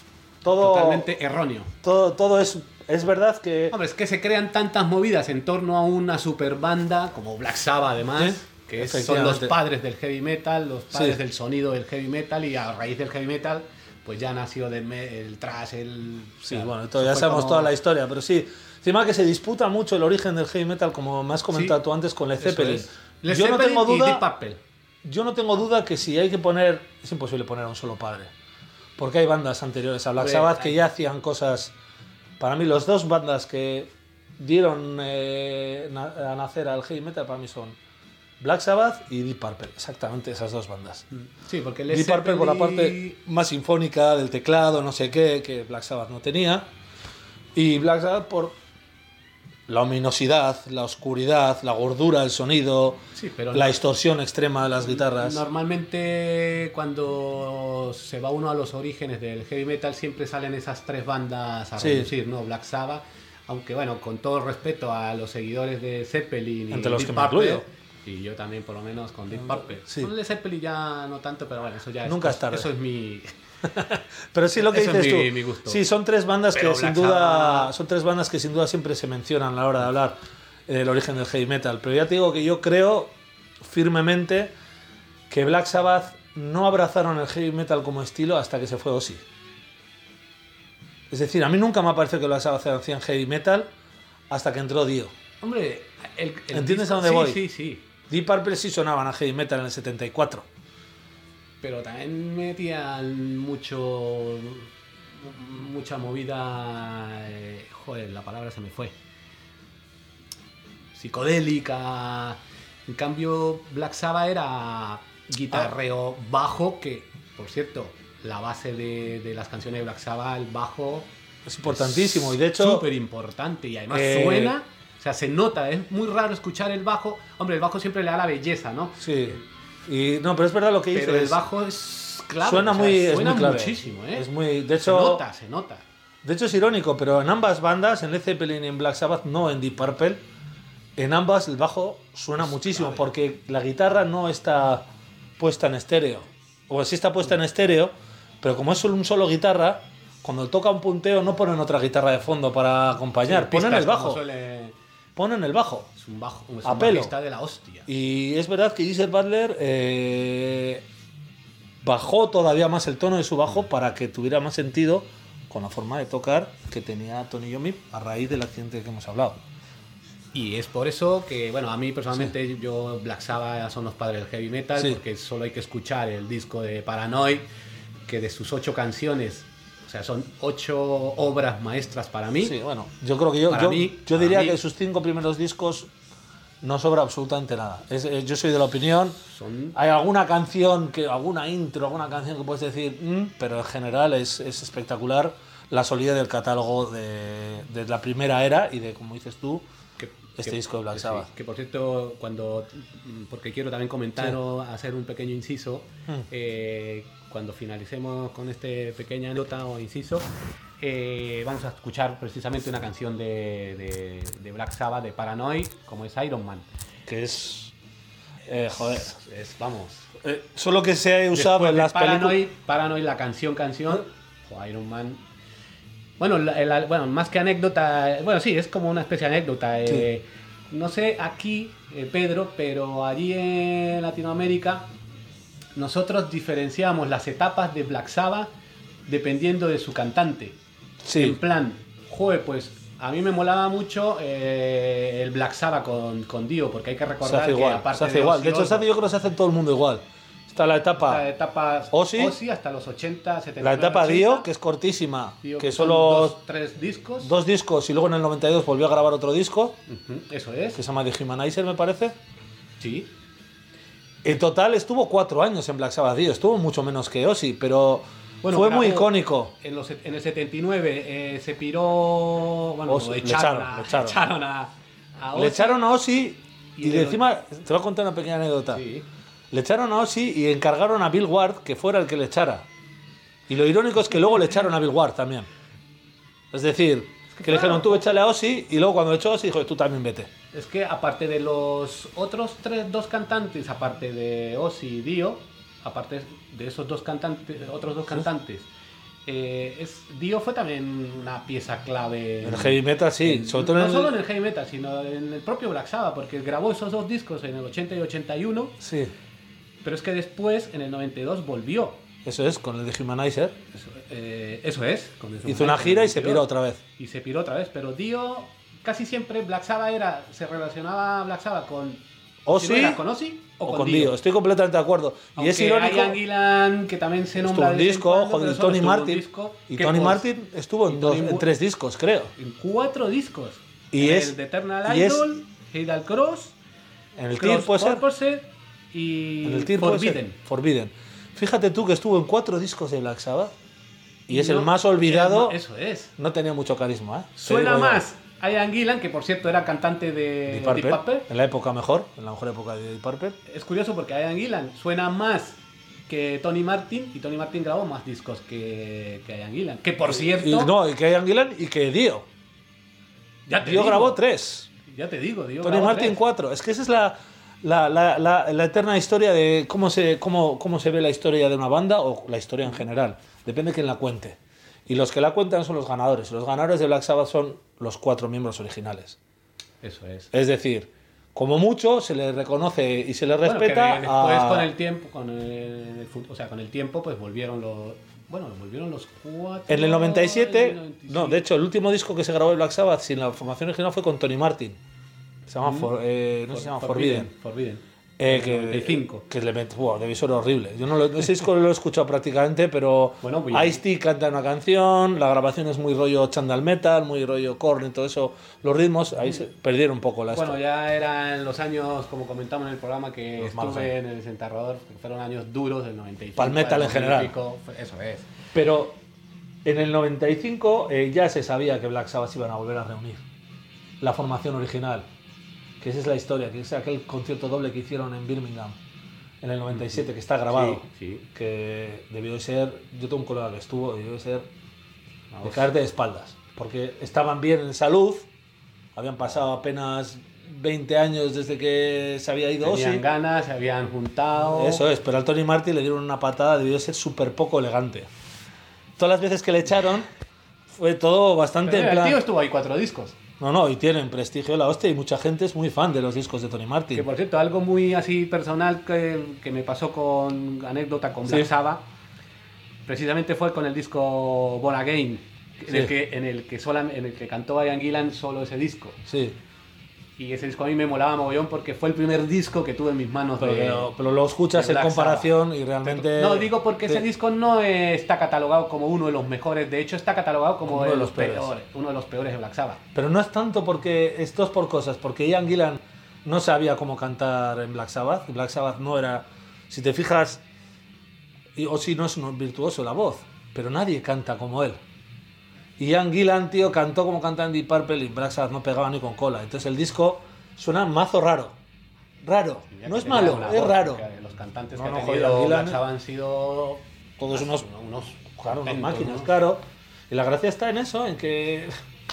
todo, totalmente erróneo. Todo, todo es, es verdad que... Hombre, es que se crean tantas movidas en torno a una super banda, como Black Sabbath además, Sí, que es- son los efectivamente. padres del heavy metal, los padres Sí. del sonido del heavy metal, y a raíz del heavy metal, pues ya nació de me- el thrash, el... Sí, o sea, bueno, eso todo, ya fue sabemos como- toda la historia, pero sí. Encima que se disputa mucho el origen del heavy metal, como me has comentado Sí, tú antes con Led eso Zeppelin. es. Led Yo no Zeppelin tengo y duda... Deep Purple. Yo no tengo duda que si hay que poner... Es imposible poner a un solo padre. Porque hay bandas anteriores a Black Hombre, Sabbath que hay- ya hacían cosas... Para mí, los dos bandas que dieron eh, na- a nacer al heavy metal para mí son Black Sabbath y Deep Purple. Exactamente esas dos bandas. Sí, porque Led Deep Purple por la Zeppelin- parte más sinfónica del teclado, no sé qué, que Black Sabbath no tenía. Y Black Sabbath por la ominosidad, la oscuridad, la gordura del sonido, Sí, pero la no- distorsión extrema de las guitarras. Normalmente cuando se va uno a los orígenes del heavy metal siempre salen esas tres bandas a Sí. reducir, ¿no? Black Sabbath, aunque bueno, con todo el respeto a los seguidores de Zeppelin y Entre los Deep que me Purple, incluyo. y yo también por lo menos con Deep Purple. Sí. Con Led Zeppelin ya no tanto, pero bueno, eso ya Nunca es, es tarde. eso es mi... Pero sí lo que Eso es dices mi- tú. mi gusto. Sí, son tres bandas Pero que sin Black duda Sabbath- son tres bandas que sin duda siempre se mencionan a la hora de hablar del origen del heavy metal. Pero ya te digo que yo creo firmemente que Black Sabbath no abrazaron el heavy metal como estilo hasta que se fue Ozzy. Es decir, a mí nunca me ha parecido que Black Sabbath hacían heavy metal hasta que entró Dio. Hombre, el, el ¿Entiendes disco- a dónde sí, voy? Sí, sí. Deep Purple sí sonaban a heavy metal en el setenta y cuatro. Pero también metían mucho mucha movida, eh, joder, la palabra se me fue, psicodélica. En cambio Black Sabbath era guitarreo bajo, que por cierto la base de, de las canciones de Black Sabbath, el bajo Es importantísimo. Y de hecho, súper importante, y además eh, suena, o sea, se nota, es muy raro escuchar el bajo. Hombre, el bajo siempre le da la belleza, ¿no? sí. Y, no, pero es verdad lo que dices. Pero el bajo es clave, Suena o sea, muy, es suena muy clave. muchísimo, ¿eh? Es muy, de se hecho, nota, se nota. de hecho es irónico, pero en ambas bandas, en Led Zeppelin y en Black Sabbath, no en Deep Purple, en ambas el bajo suena muchísimo clave. porque la guitarra no está puesta en estéreo. O sí está puesta en estéreo, pero como es solo un solo guitarra, cuando toca un punteo no ponen otra guitarra de fondo para acompañar, Sí, ponen pistas, el bajo, como suele- ponen el bajo. Es un bajo, es A un pelo. bajista de la hostia. Y es verdad que Geezer Butler eh, bajó todavía más el tono de su bajo para que tuviera más sentido con la forma de tocar que tenía Tony Iommi a raíz del accidente que hemos hablado. Y es por eso que, bueno, a mí personalmente, yo Black Sabbath son los padres del heavy metal, Sí. porque solo hay que escuchar el disco de Paranoid, que de sus ocho canciones, o sea, son ocho obras maestras para mí. Sí, bueno, yo creo que yo, Para yo, mí- yo para diría mí- que de sus cinco primeros discos no sobra absolutamente nada. Es- eh, yo soy de la opinión. Son Hay alguna canción, que alguna intro, alguna canción que puedes decir, "Mm", pero en general es, es espectacular la solidez del catálogo de, de la primera era y de, como dices tú, que, este que- disco de Black que sí, Sabbath. que por cierto, cuando, porque quiero también comentar Sí. o hacer un pequeño inciso, Mm. eh, cuando finalicemos con este pequeña nota o inciso, eh, vamos a escuchar precisamente una canción de, de, de Black Sabbath, de Paranoid, como es Iron Man. Que es... eh, joder. Es, vamos, Eh, solo que se ha usado después en de las Paranoid, películas... Paranoid, la canción, canción, o Iron Man. Bueno, la- la- bueno, más que anécdota, bueno, sí, es como una especie de anécdota. eh, no sé aquí, eh, Pedro, pero allí en Latinoamérica nosotros diferenciamos las etapas de Black Sabbath dependiendo de su cantante. Sí. En plan, joder, pues a mí me molaba mucho eh, el Black Sabbath con, con Dio, porque hay que Se recordar hace que igual, aparte se hace de igual. Ozzy De hecho, se hace- Osbourne, yo creo que se hace en todo el mundo igual. Está la etapa... la etapa Ozzy, Ozzy hasta los ochenta, setenta. La etapa ochenta, Dio, que es cortísima, Dio, que son solo dos, tres discos. dos discos y luego en el noventa y dos volvió a grabar otro disco, Ujú, eso es. que se llama The Humanizer, me parece. Sí. En total estuvo cuatro años en Black Sabbath, Dio. Estuvo mucho menos que Ozzy, pero Bueno, fue grabó- muy icónico. En, los, en el setenta y nueve eh, se piró. Bueno, Ozzy, le echaron, echaron, a, le echaron. echaron a, a Le Ozzy. echaron a Ozzy y, Y de de- encima, te voy a contar una pequeña anécdota. Sí. Le echaron a Ozzy y encargaron a Bill Ward que fuera el que le echara. Y lo irónico es que luego le echaron a Bill Ward también. Es decir, que le dijeron tú échale a Ozzy y luego cuando le echó a Ozzy dijo tú también vete. Es que aparte de los otros tres, dos cantantes, aparte de Ozzy y Dio, aparte de esos dos cantantes, otros dos cantantes, eh, es, Dio fue también una pieza clave. En el heavy metal, sí. En, sobre todo no en el... solo en el heavy metal, sino en el propio Black Sabbath, porque grabó esos dos discos en el ochenta y ochenta y uno. Sí. Pero es que después, en el noventa y dos, volvió. Eso es, con el de Humanizer. Eso, eh, eso es. Con el Hizo una gira y se piró otra vez. Y se piró otra vez. Pero Dio, casi siempre Black Sabbath era, se relacionaba Black Sabbath con Ozzy, si no era con Ozzy o, o con, con Dio. Dio. Estoy completamente de acuerdo. Aunque y es irónico. Ian Gillan, que también se nombra estuvo en de vez en disco, cuando, joder, pero solo Tony estuvo en Martin. disco, Y que Tony por- Martin estuvo y en, dos, Tony en Mu- tres discos, creo. en cuatro discos. Y En es- el de Eternal y es- Idol, Heidal Cross, En el Cross Tear puede ser. Purpose y En el Tear puede ser. Forbidden. Forbidden. Fíjate tú que estuvo en cuatro discos de Black Sabbath. Y es No, el más olvidado. era- Eso es. No tenía mucho carisma, ¿eh? Te Suena digo yo. más a Ian Gillan, que por cierto era cantante de Deep Deep Purple, Purple. en la época mejor, en la mejor época de Deep Purple. Es curioso porque Ian Gillan suena más que Tony Martin, y Tony Martin grabó más discos que, que Ian Gillan. Que por cierto, Y, no, y que Ian Gillan y que Dio. ya te Dio digo, grabó tres. Ya te digo, Dio Tony grabó Martin tres. cuatro. Es que esa es la, la, la, la, la eterna historia de cómo se, cómo, cómo se ve la historia de una banda o la historia en general. Depende de quién la cuente. Y los que la cuentan son los ganadores. Los ganadores de Black Sabbath son los cuatro miembros originales. Eso es. Es decir, como mucho se le reconoce y se le Bueno, que respeta de- después a... con el tiempo, con el, el fu- o sea, con el tiempo, pues volvieron los, bueno, volvieron los cuatro. En el noventa y siete, en el noventa y siete. no, de hecho, el último disco que se grabó de Black Sabbath sin la formación original fue con Tony Martin. Se llama, For- eh, no sé si se llama Forbidden. Forbidden. Eh, En el noventa y cinco. Que, que le mete, wow, debe ser horrible. Yo no lo, ese disco lo he escuchado prácticamente, pero Bueno, pues- Ice-T canta una canción, la grabación es muy rollo chandal metal, muy rollo Korn y todo eso. Los ritmos ahí se perdieron un poco la Bueno, esto. ya eran los años, como comentamos en el programa, que Los malos estuve años. en el desenterrador, que fueron años duros del noventa y cinco. Pa'l metal al en general. dos mil y pico, fue- eso es. Pero en el noventa y cinco eh, ya se sabía que Black Sabbath se iban a volver a reunir. La formación original, que esa es la historia, que es aquel concierto doble que hicieron en Birmingham en el noventa y siete, que está grabado. Sí, sí. Que debió de ser, yo tengo un colega que estuvo, debió de ser de Vamos. caerte de espaldas, porque estaban bien en salud, habían pasado apenas veinte años desde que se había ido Tenían Ozzy. ganas, se habían juntado. Eso es, pero al Tony Martin le dieron una patada, debió de ser súper poco elegante. Todas las veces que le echaron fue todo bastante Pero en el plan... tío estuvo ahí cuatro discos. No, no, y tienen prestigio de la hostia y mucha gente es muy fan de los discos de Tony Martin. Que por cierto, algo muy así personal que, que me pasó con anécdota con Black Sí. Sabbath, precisamente fue con el disco Born Again, en, Sí. el, que, en, el, que sola, en el que cantó Ian Gillan solo ese disco. Sí, Y ese disco a mí me molaba mogollón porque fue el primer disco que tuve en mis manos. pero, de, que- pero lo escuchas de en Black comparación y realmente... No, digo porque te- ese disco no eh, está catalogado como uno de los mejores, de hecho está catalogado como Uno de de los los peores. peores, uno de los peores de Black Sabbath. Pero no es tanto porque esto es por cosas, porque Ian Gillan no sabía cómo cantar en Black Sabbath. Black Sabbath no era, si te fijas, y- o si no es un virtuoso la voz, pero nadie canta como él. Y Ian Gillan, tío, cantó como canta en Deep Purple y Black Sabbath no pegaba ni con cola. Entonces el disco suena mazo raro. Raro. Ya No que es tenía malo, una es voz, raro. porque Los cantantes No, que no, ha joder, tenido Ian Black Gillan- Sabbath han sido Todos unos, unos claro, unos portentos, máquinas, ¿no? claro. Y la gracia está en eso, en que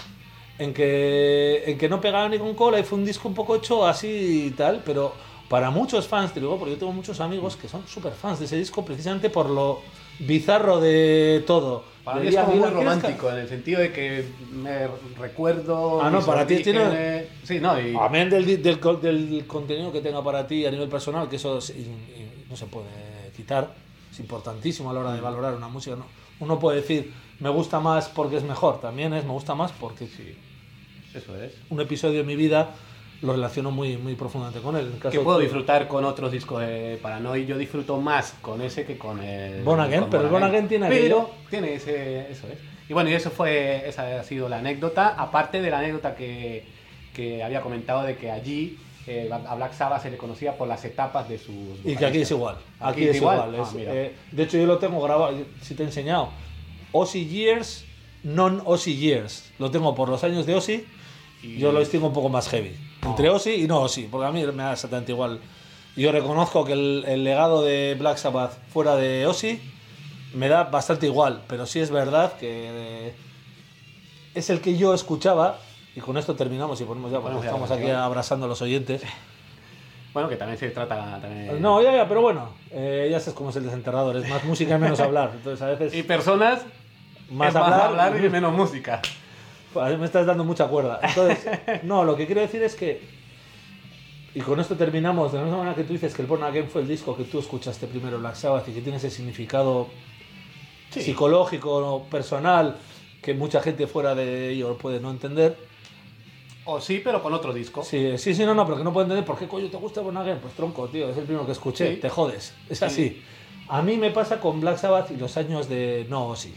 en que en que no pegaba ni con cola y fue un disco un poco hecho así y tal, pero para muchos fans, te digo, porque yo tengo muchos amigos que son súper fans de ese disco precisamente por lo bizarro de todo. Para De mí es Ian como muy Gillan, ¿quieres ca- romántico, en el sentido de que me recuerdo... Ah, no, mis para ti tiene- orígenes. Sí, no, y... Amén del, di- del, co- del contenido que tenga para ti a nivel personal, que eso es in- in- no se puede quitar, es importantísimo a la hora de valorar una música. ¿No? Uno puede decir, me gusta más porque es mejor, también es, me gusta más porque Sí, eso es. un episodio de mi vida lo relaciono muy, muy profundamente con él. En el caso Que puedo tuyo- disfrutar con otros discos de Paranoid, yo disfruto más con ese que con el... Born Again, con pero el Born Again tiene Pero aquello- tiene ese... Eso es. Y bueno, y eso fue... Esa ha sido la anécdota, aparte de la anécdota que, que había comentado de que allí eh, a Black Sabbath se le conocía por las etapas de sus... Y que aquí es igual. Aquí, es igual. Ah, es, mira. eh, de hecho, yo lo tengo grabado, si te he enseñado. Ozzy Years, non-Ozzy Years. Lo tengo por los años de Ozzy. Y- Yo lo distingo un poco más heavy. Entre Ozzy y no Ozzy, porque a mí me da exactamente igual. Yo reconozco que el, el legado de Black Sabbath fuera de Ozzy me da bastante igual, pero sí es verdad que eh, es el que yo escuchaba, y con esto terminamos y ponemos ya, porque Ponemos ya, estamos venga, aquí va. abrazando a los oyentes. Bueno, que también se trata... También... No, ya, ya, pero bueno, eh, ya sabes cómo es el desenterrador, es más música y menos hablar. Entonces a veces... Y personas más es más hablar, hablar y menos música. Pues me estás dando mucha cuerda. Entonces, no, lo que quiero decir es que, y con esto terminamos, de la misma manera que tú dices que el Born Again fue el disco que tú escuchaste primero, Black Sabbath, y que tiene ese significado sí. psicológico, personal, que mucha gente fuera de ello puede no entender. O sí, pero con otro disco. Sí, sí, sí, no, no, pero que no puedo entender por qué coño te gusta Born Again. Pues tronco, tío, es el primero que escuché, sí. te jodes. Es sí. así. A mí me pasa con Black Sabbath y los años de No, sí.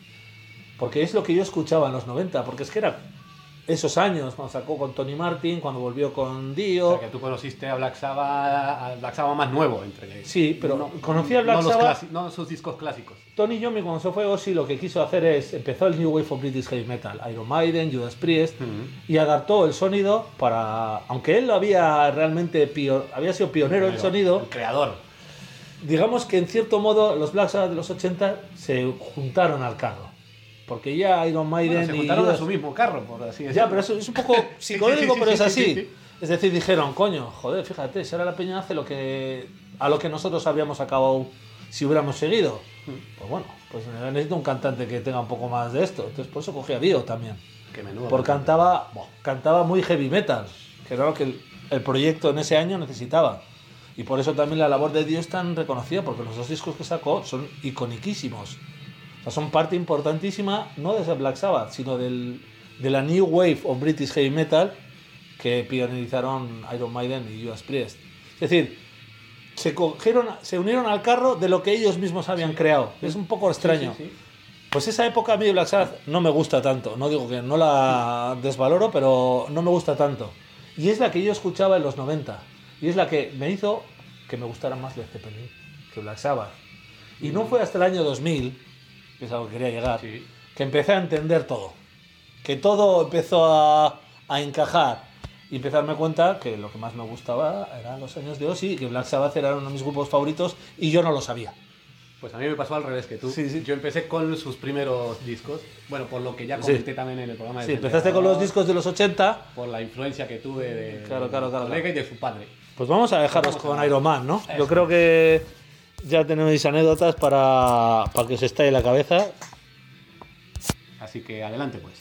Porque es lo que yo escuchaba en los noventa, porque es que era esos años, cuando sacó con Tony Martin, cuando volvió con Dio. O sea, que tú conociste a Black Sabbath, a Black Sabbath más nuevo. Entre... Sí, pero no, conocí a Black no Sabbath... Los no sus discos clásicos. Tony Iommi, cuando se fue Ozzy, lo que quiso hacer es... Empezó el New Wave of British Heavy Metal. Iron Maiden, Judas Priest... Uh-huh. Y adaptó el sonido para... Aunque él lo había realmente... Pio, había sido pionero en el sonido... El creador. Digamos que en cierto modo los Black Sabbath de los ochenta se juntaron al carro. Porque ya Iron Maiden bueno, se juntaron y Judas... a su mismo carro, por así decirlo. Ya, pero eso es un poco psicodélico, sí, sí, sí, pero sí, es sí, así. Sí, sí. Es decir, dijeron, coño, joder, fíjate, si ahora la peña hace lo que a lo que nosotros habíamos acabado si hubiéramos seguido. Mm. Pues bueno, pues necesito un cantante que tenga un poco más de esto. Entonces por eso cogí a Dio también. Qué menudo. Porque cantaba, bueno, cantaba muy heavy metal, que era lo que el, el proyecto en ese año necesitaba. Y por eso también la labor de Dio es tan reconocida, porque los dos discos que sacó son iconiquísimos. O sea, son parte importantísima, no de ese Black Sabbath, sino del, de la New Wave of British Heavy Metal que pionizaron Iron Maiden y Judas Priest. Es decir, se, cogieron, se unieron al carro de lo que ellos mismos habían sí. creado. Es un poco extraño. Sí, sí, sí. Pues esa época a mí de Black Sabbath no me gusta tanto. No digo que no la desvaloro, pero no me gusta tanto. Y es la que yo escuchaba en los noventa. Y es la que me hizo que me gustara más Led Zeppelin que Black Sabbath. Y no fue hasta el año dos mil... que es a lo que quería llegar, sí. que empecé a entender todo. Que todo empezó a, a encajar. Y empecé a darme cuenta que lo que más me gustaba eran los años de Ozzy, que Black Sabbath era uno de mis grupos favoritos y yo no lo sabía. Pues a mí me pasó al revés que tú. Sí, sí. Yo empecé con sus primeros discos. Bueno, por lo que ya comenté sí. también en el programa de Sí, empezaste con los discos de los ochenta. Por la influencia que tuve de claro, claro, claro, colega claro. y de su padre. Pues vamos a dejaros con a... Iron Man, ¿no? Eso. Yo creo que ya tenéis anécdotas para, para que os estalle la cabeza. Así que adelante pues.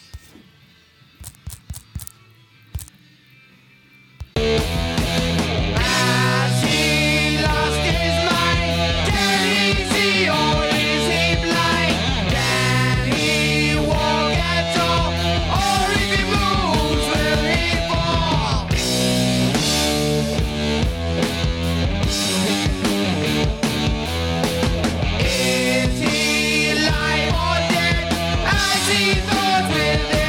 With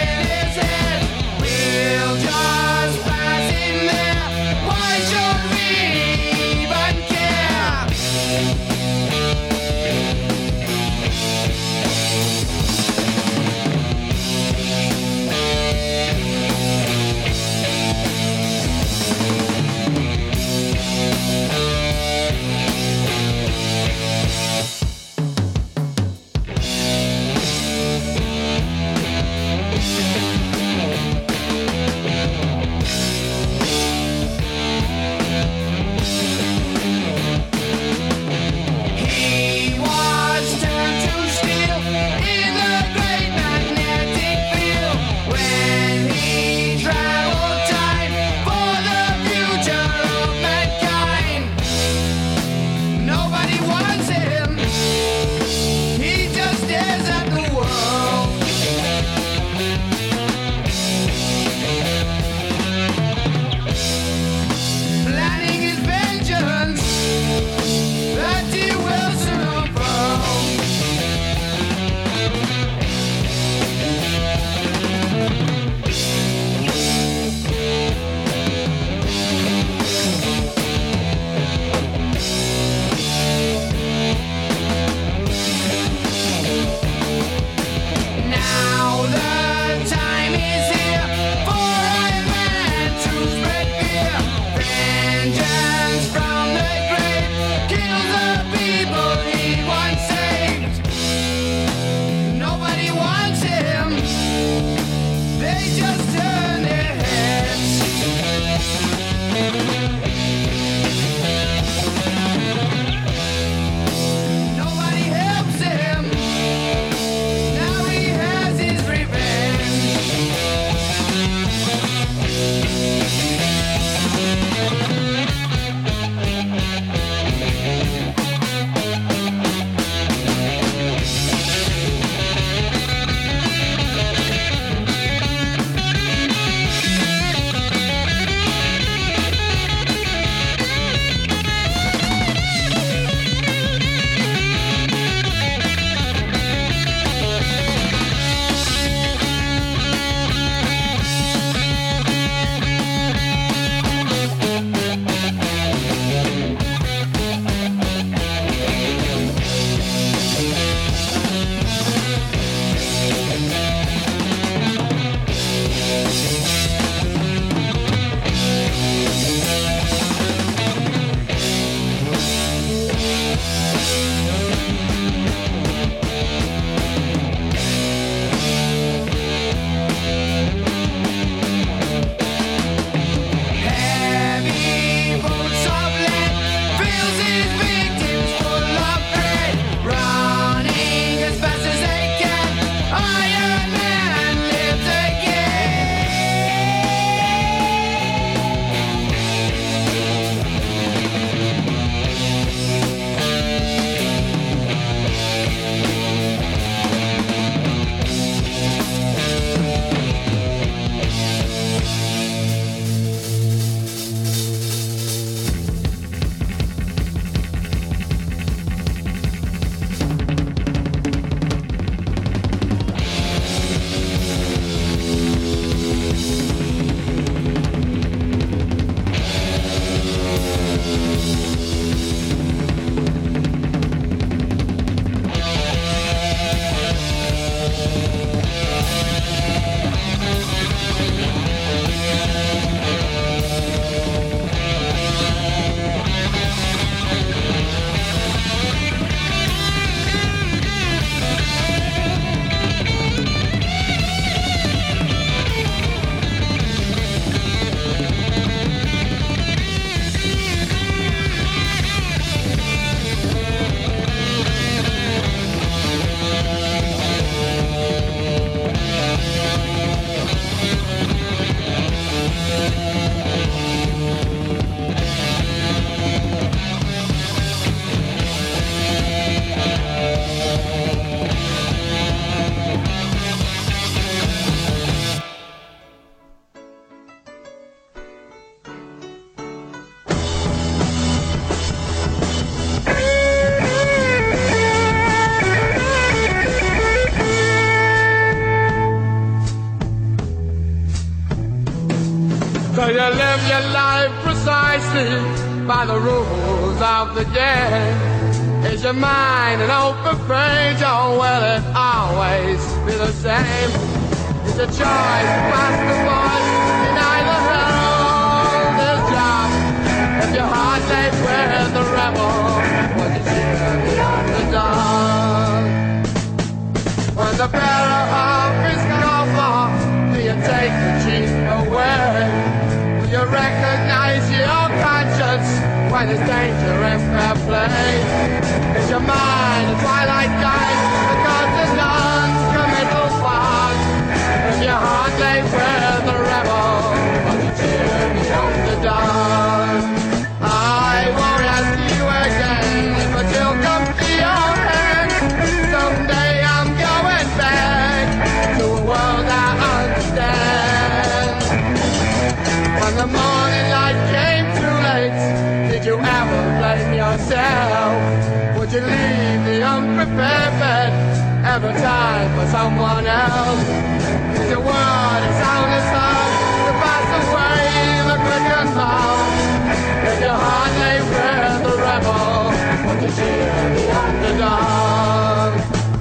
you live your life precisely by the rules of the game? Is your mind an open page, or will it always be the same? It's a choice past the voice, deny the herald his job. If your heart lay with the rebel, would you cheer the underdog? When the bearer of his cover, do you take the chief away? Do you recognize your conscience when there's danger in fair play? Is your mind a twilight guide because the nuns committal fog? If your heart lay with the rebel, would you cheer the underdog? I won't ask you again, but you'll come to your hand. Someday I'm going back to a world I understand. When the morning light came too late, did you ever blame yourself? Would you leave the unprepared bed every time for someone else? Is your word a soundless heart to pass away the quicker mouth? If your heart lay with the rebel, would you cheer the underdog?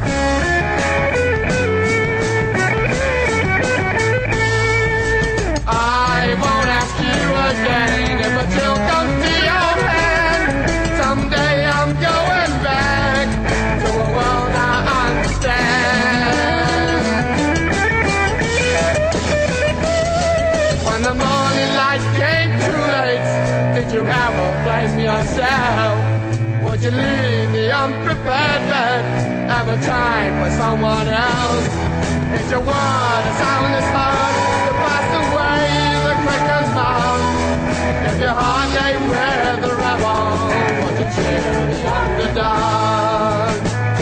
I won't ask you again if a chill comes to your hand. Someday I'm going back to a world I understand. When the morning light came too late, did you ever blame yourself? Would you leave the unprepared bed every time for someone else? Is your word a soundless heart to pass away the quicker mouth? If your heart lay with the rebel, would you cheer the underdog?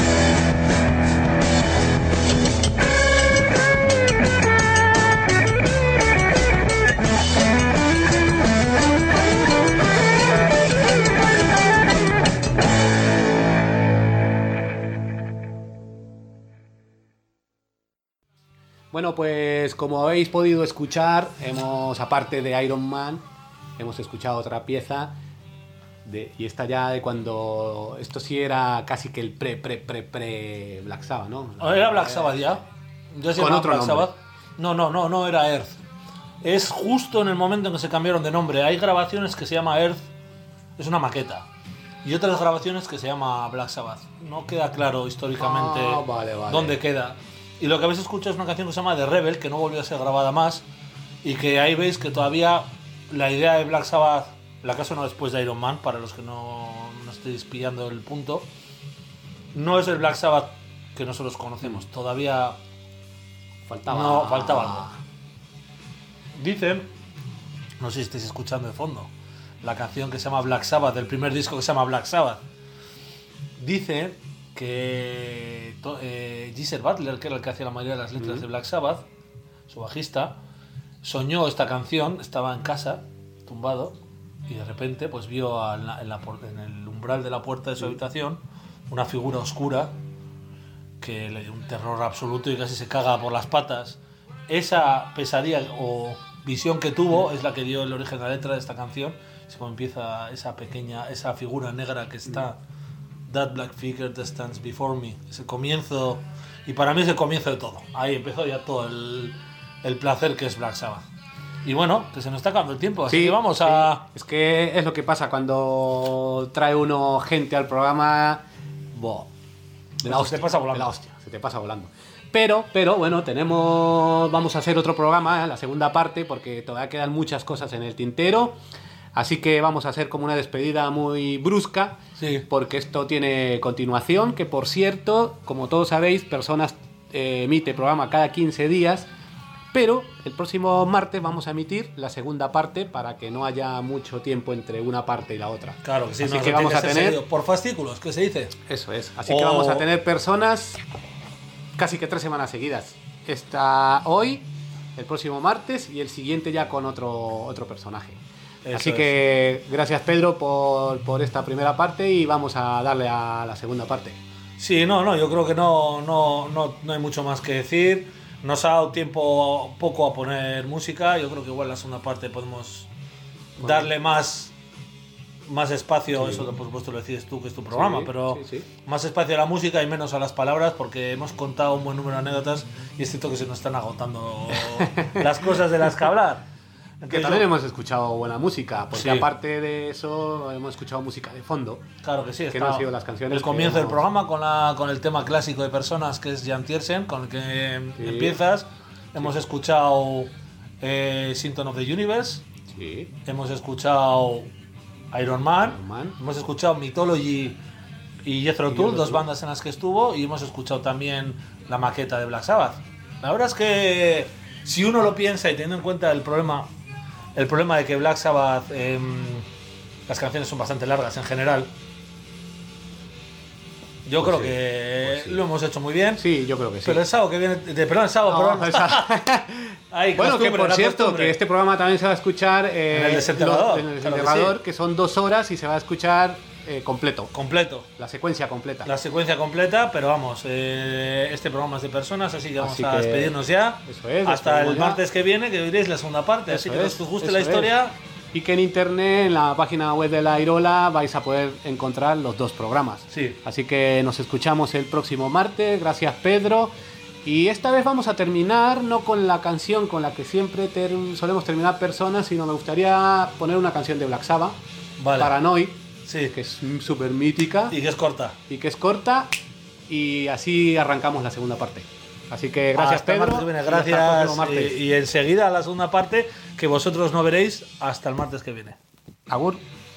Bueno, pues como habéis podido escuchar, hemos, aparte de Iron Man, hemos escuchado otra pieza de, y esta ya de cuando esto sí era casi que el pre pre pre pre Black Sabbath, ¿no? ¿Era Black Sabbath ya? Yo Con otro Black nombre. Sabbath. No, no, no, no era Earth. Es justo en el momento en que se cambiaron de nombre. Hay grabaciones que se llama Earth, es una maqueta. Y otras grabaciones que se llama Black Sabbath. No queda claro históricamente Ah, vale, vale. dónde queda. Y lo que habéis escuchado es una canción que se llama The Rebel, que no volvió a ser grabada más. Y que ahí veis que todavía la idea de Black Sabbath, la que sonó después de Iron Man, para los que no, no estéis pillando el punto, no es el Black Sabbath que nosotros conocemos. Todavía Faltaba. no faltaba algo. Dicen, no sé si estáis escuchando de fondo, la canción que se llama Black Sabbath, del primer disco que se llama Black Sabbath. Dice que eh, Geezer Butler, que era el que hacía la mayoría de las letras mm. de Black Sabbath, su bajista, soñó esta canción, estaba en casa, tumbado, y de repente pues vio en, la, en, la, en el umbral de la puerta de su habitación una figura oscura que le dio un terror absoluto y casi se caga por las patas. Esa pesadilla o visión que tuvo es la que dio el origen de la letra de esta canción. Es como empieza esa pequeña, esa figura negra que está... That black figure that stands before me. Es el comienzo, y para mí es el comienzo de todo. Ahí empezó ya todo el, el placer que es Black Sabbath. Y bueno, que se nos está acabando el tiempo, así Sí, que vamos sí. a... Es que es lo que pasa cuando trae uno gente al programa. Boh, de la Pues hostia, se te pasa volando. de la hostia, se te pasa volando. Pero, pero bueno, tenemos, vamos a hacer otro programa, la segunda parte, porque todavía quedan muchas cosas en el tintero. Así que vamos a hacer como una despedida muy brusca, Sí. porque esto tiene continuación, que por cierto, como todos sabéis, Personas eh, emite programa cada quince días, pero el próximo martes vamos a emitir la segunda parte para que no haya mucho tiempo entre una parte y la otra. Claro que sí, Así no, que eso vamos tiene a que ser tener... seguido. Por fascículos, ¿qué se dice? Eso es, así O- que vamos a tener Personas casi que tres semanas seguidas. Esta hoy, el próximo martes y el siguiente ya con otro, otro personaje. Eso Así es. que gracias Pedro por, por esta primera parte y vamos a darle a la segunda parte. Sí, no, no, yo creo que no, no, no, no hay mucho más que decir. Nos ha dado tiempo poco a poner música. Yo creo que igual la segunda parte podemos bueno. darle más, más espacio. Sí. Eso por supuesto lo decides tú, que es tu programa, sí, pero sí, sí. más espacio a la música y menos a las palabras, porque hemos contado un buen número de anécdotas y es cierto que se nos están agotando las cosas de las que hablar. Que también yo... hemos escuchado buena música, porque sí. aparte de eso hemos escuchado música de fondo. Claro que sí, que no han sido las canciones. El comienzo hemos... del programa con, la, con el tema clásico de Personas, que es Jan Tiersen, con el que sí. empiezas. Hemos sí. escuchado eh, Symptom of the Universe. Sí. Hemos escuchado Iron Man. Iron Man. Hemos escuchado Mythology y Jethro Tull, dos bandas en las que estuvo. Y hemos escuchado también la maqueta de Black Sabbath. La verdad es que si uno lo piensa y teniendo en cuenta el problema... El problema de que Black Sabbath, eh, las canciones son bastante largas en general. Yo pues creo sí, que pues sí. lo hemos hecho muy bien. Sí, yo creo que sí. Pero el sábado que viene, de, perdón, el sábado, no, perdón. Esa... Ay, bueno, que por cierto, costumbre. que este programa también se va a escuchar eh, en el desenterrador, en el desenterrador claro que, sí. que son dos horas y se va a escuchar eh, completo. Completo. La secuencia completa. La secuencia completa, pero vamos, eh, este programa es de Personas, así que vamos así a que despedirnos ya. Eso es. Hasta el ya. martes que viene, que oiréis la segunda parte. Eso así que es, os guste la historia. Es. Y que en internet, en la página web de La Irola, vais a poder encontrar los dos programas. Sí. Así que nos escuchamos el próximo martes. Gracias, Pedro. Y esta vez vamos a terminar, no con la canción con la que siempre ter solemos terminar Personas, sino me gustaría poner una canción de Black Sabbath, vale. Paranoid, sí. que es súper mítica. Y que es corta. Y que es corta. Y así arrancamos la segunda parte. Así que gracias, hasta Pedro. El martes gracias. Martes. Y, y enseguida la segunda parte, que vosotros no veréis hasta el martes que viene. Agur.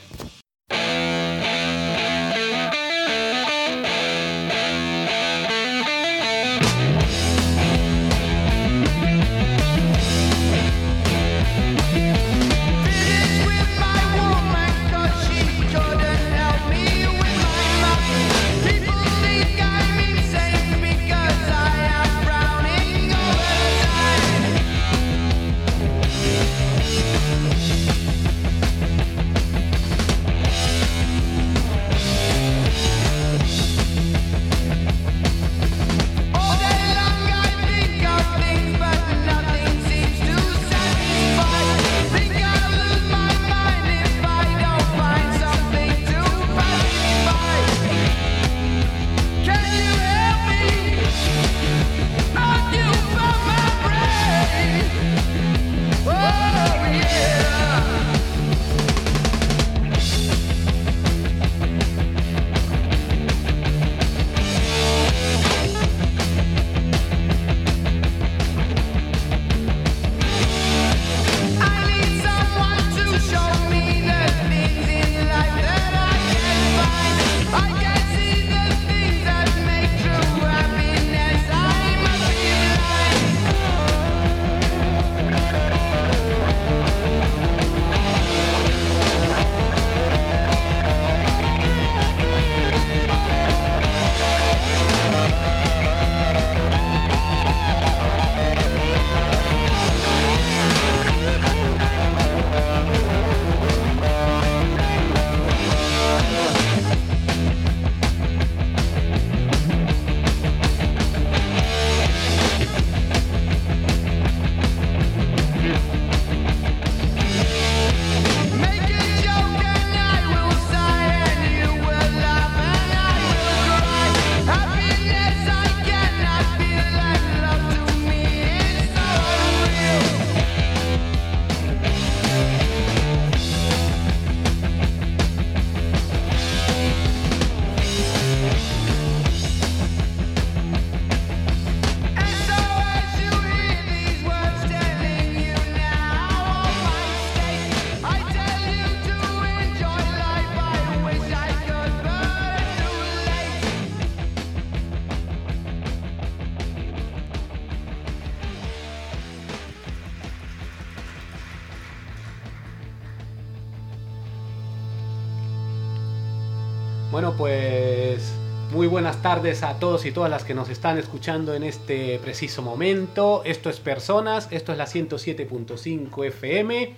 Bueno, pues muy buenas tardes a todos y todas las que nos están escuchando en este preciso momento. Esto es Personas, esto es la ciento siete punto cinco F M.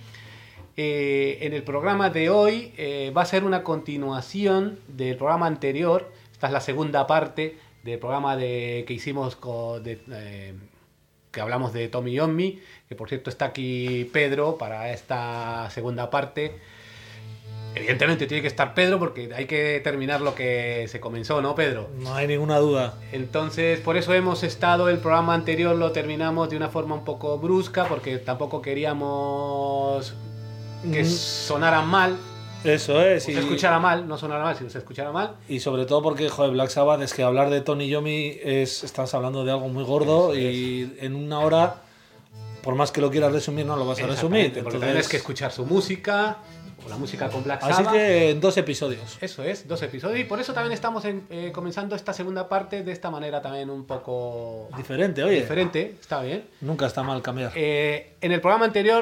Eh, en el programa de hoy eh, va a ser una continuación del programa anterior. Esta es la segunda parte del programa de, que hicimos con, de, eh, que hablamos de Tommy Yomi, que por cierto está aquí Pedro para esta segunda parte. Evidentemente tiene que estar Pedro porque hay que terminar lo que se comenzó, ¿no, Pedro? No hay ninguna duda. Entonces, por eso hemos estado, el programa anterior lo terminamos de una forma un poco brusca, porque tampoco queríamos que Mm. sonara mal, Eso es. o y, se escuchara mal, no sonara mal, sino se escuchara mal. y sobre todo porque, joder, Black Sabbath, es que hablar de Tony Yomi es, estás hablando de algo muy gordo Eso y en una hora, por más que lo quieras resumir, no lo vas a resumir. Exactamente, porque Entonces, tienes que escuchar su música, o la música con Black así Sabbath. que en dos episodios. Eso es, dos episodios, y por eso también estamos en- eh, comenzando esta segunda parte de esta manera también un poco Diferente, oye. diferente, está bien. Nunca está mal cambiar. Eh, en el programa anterior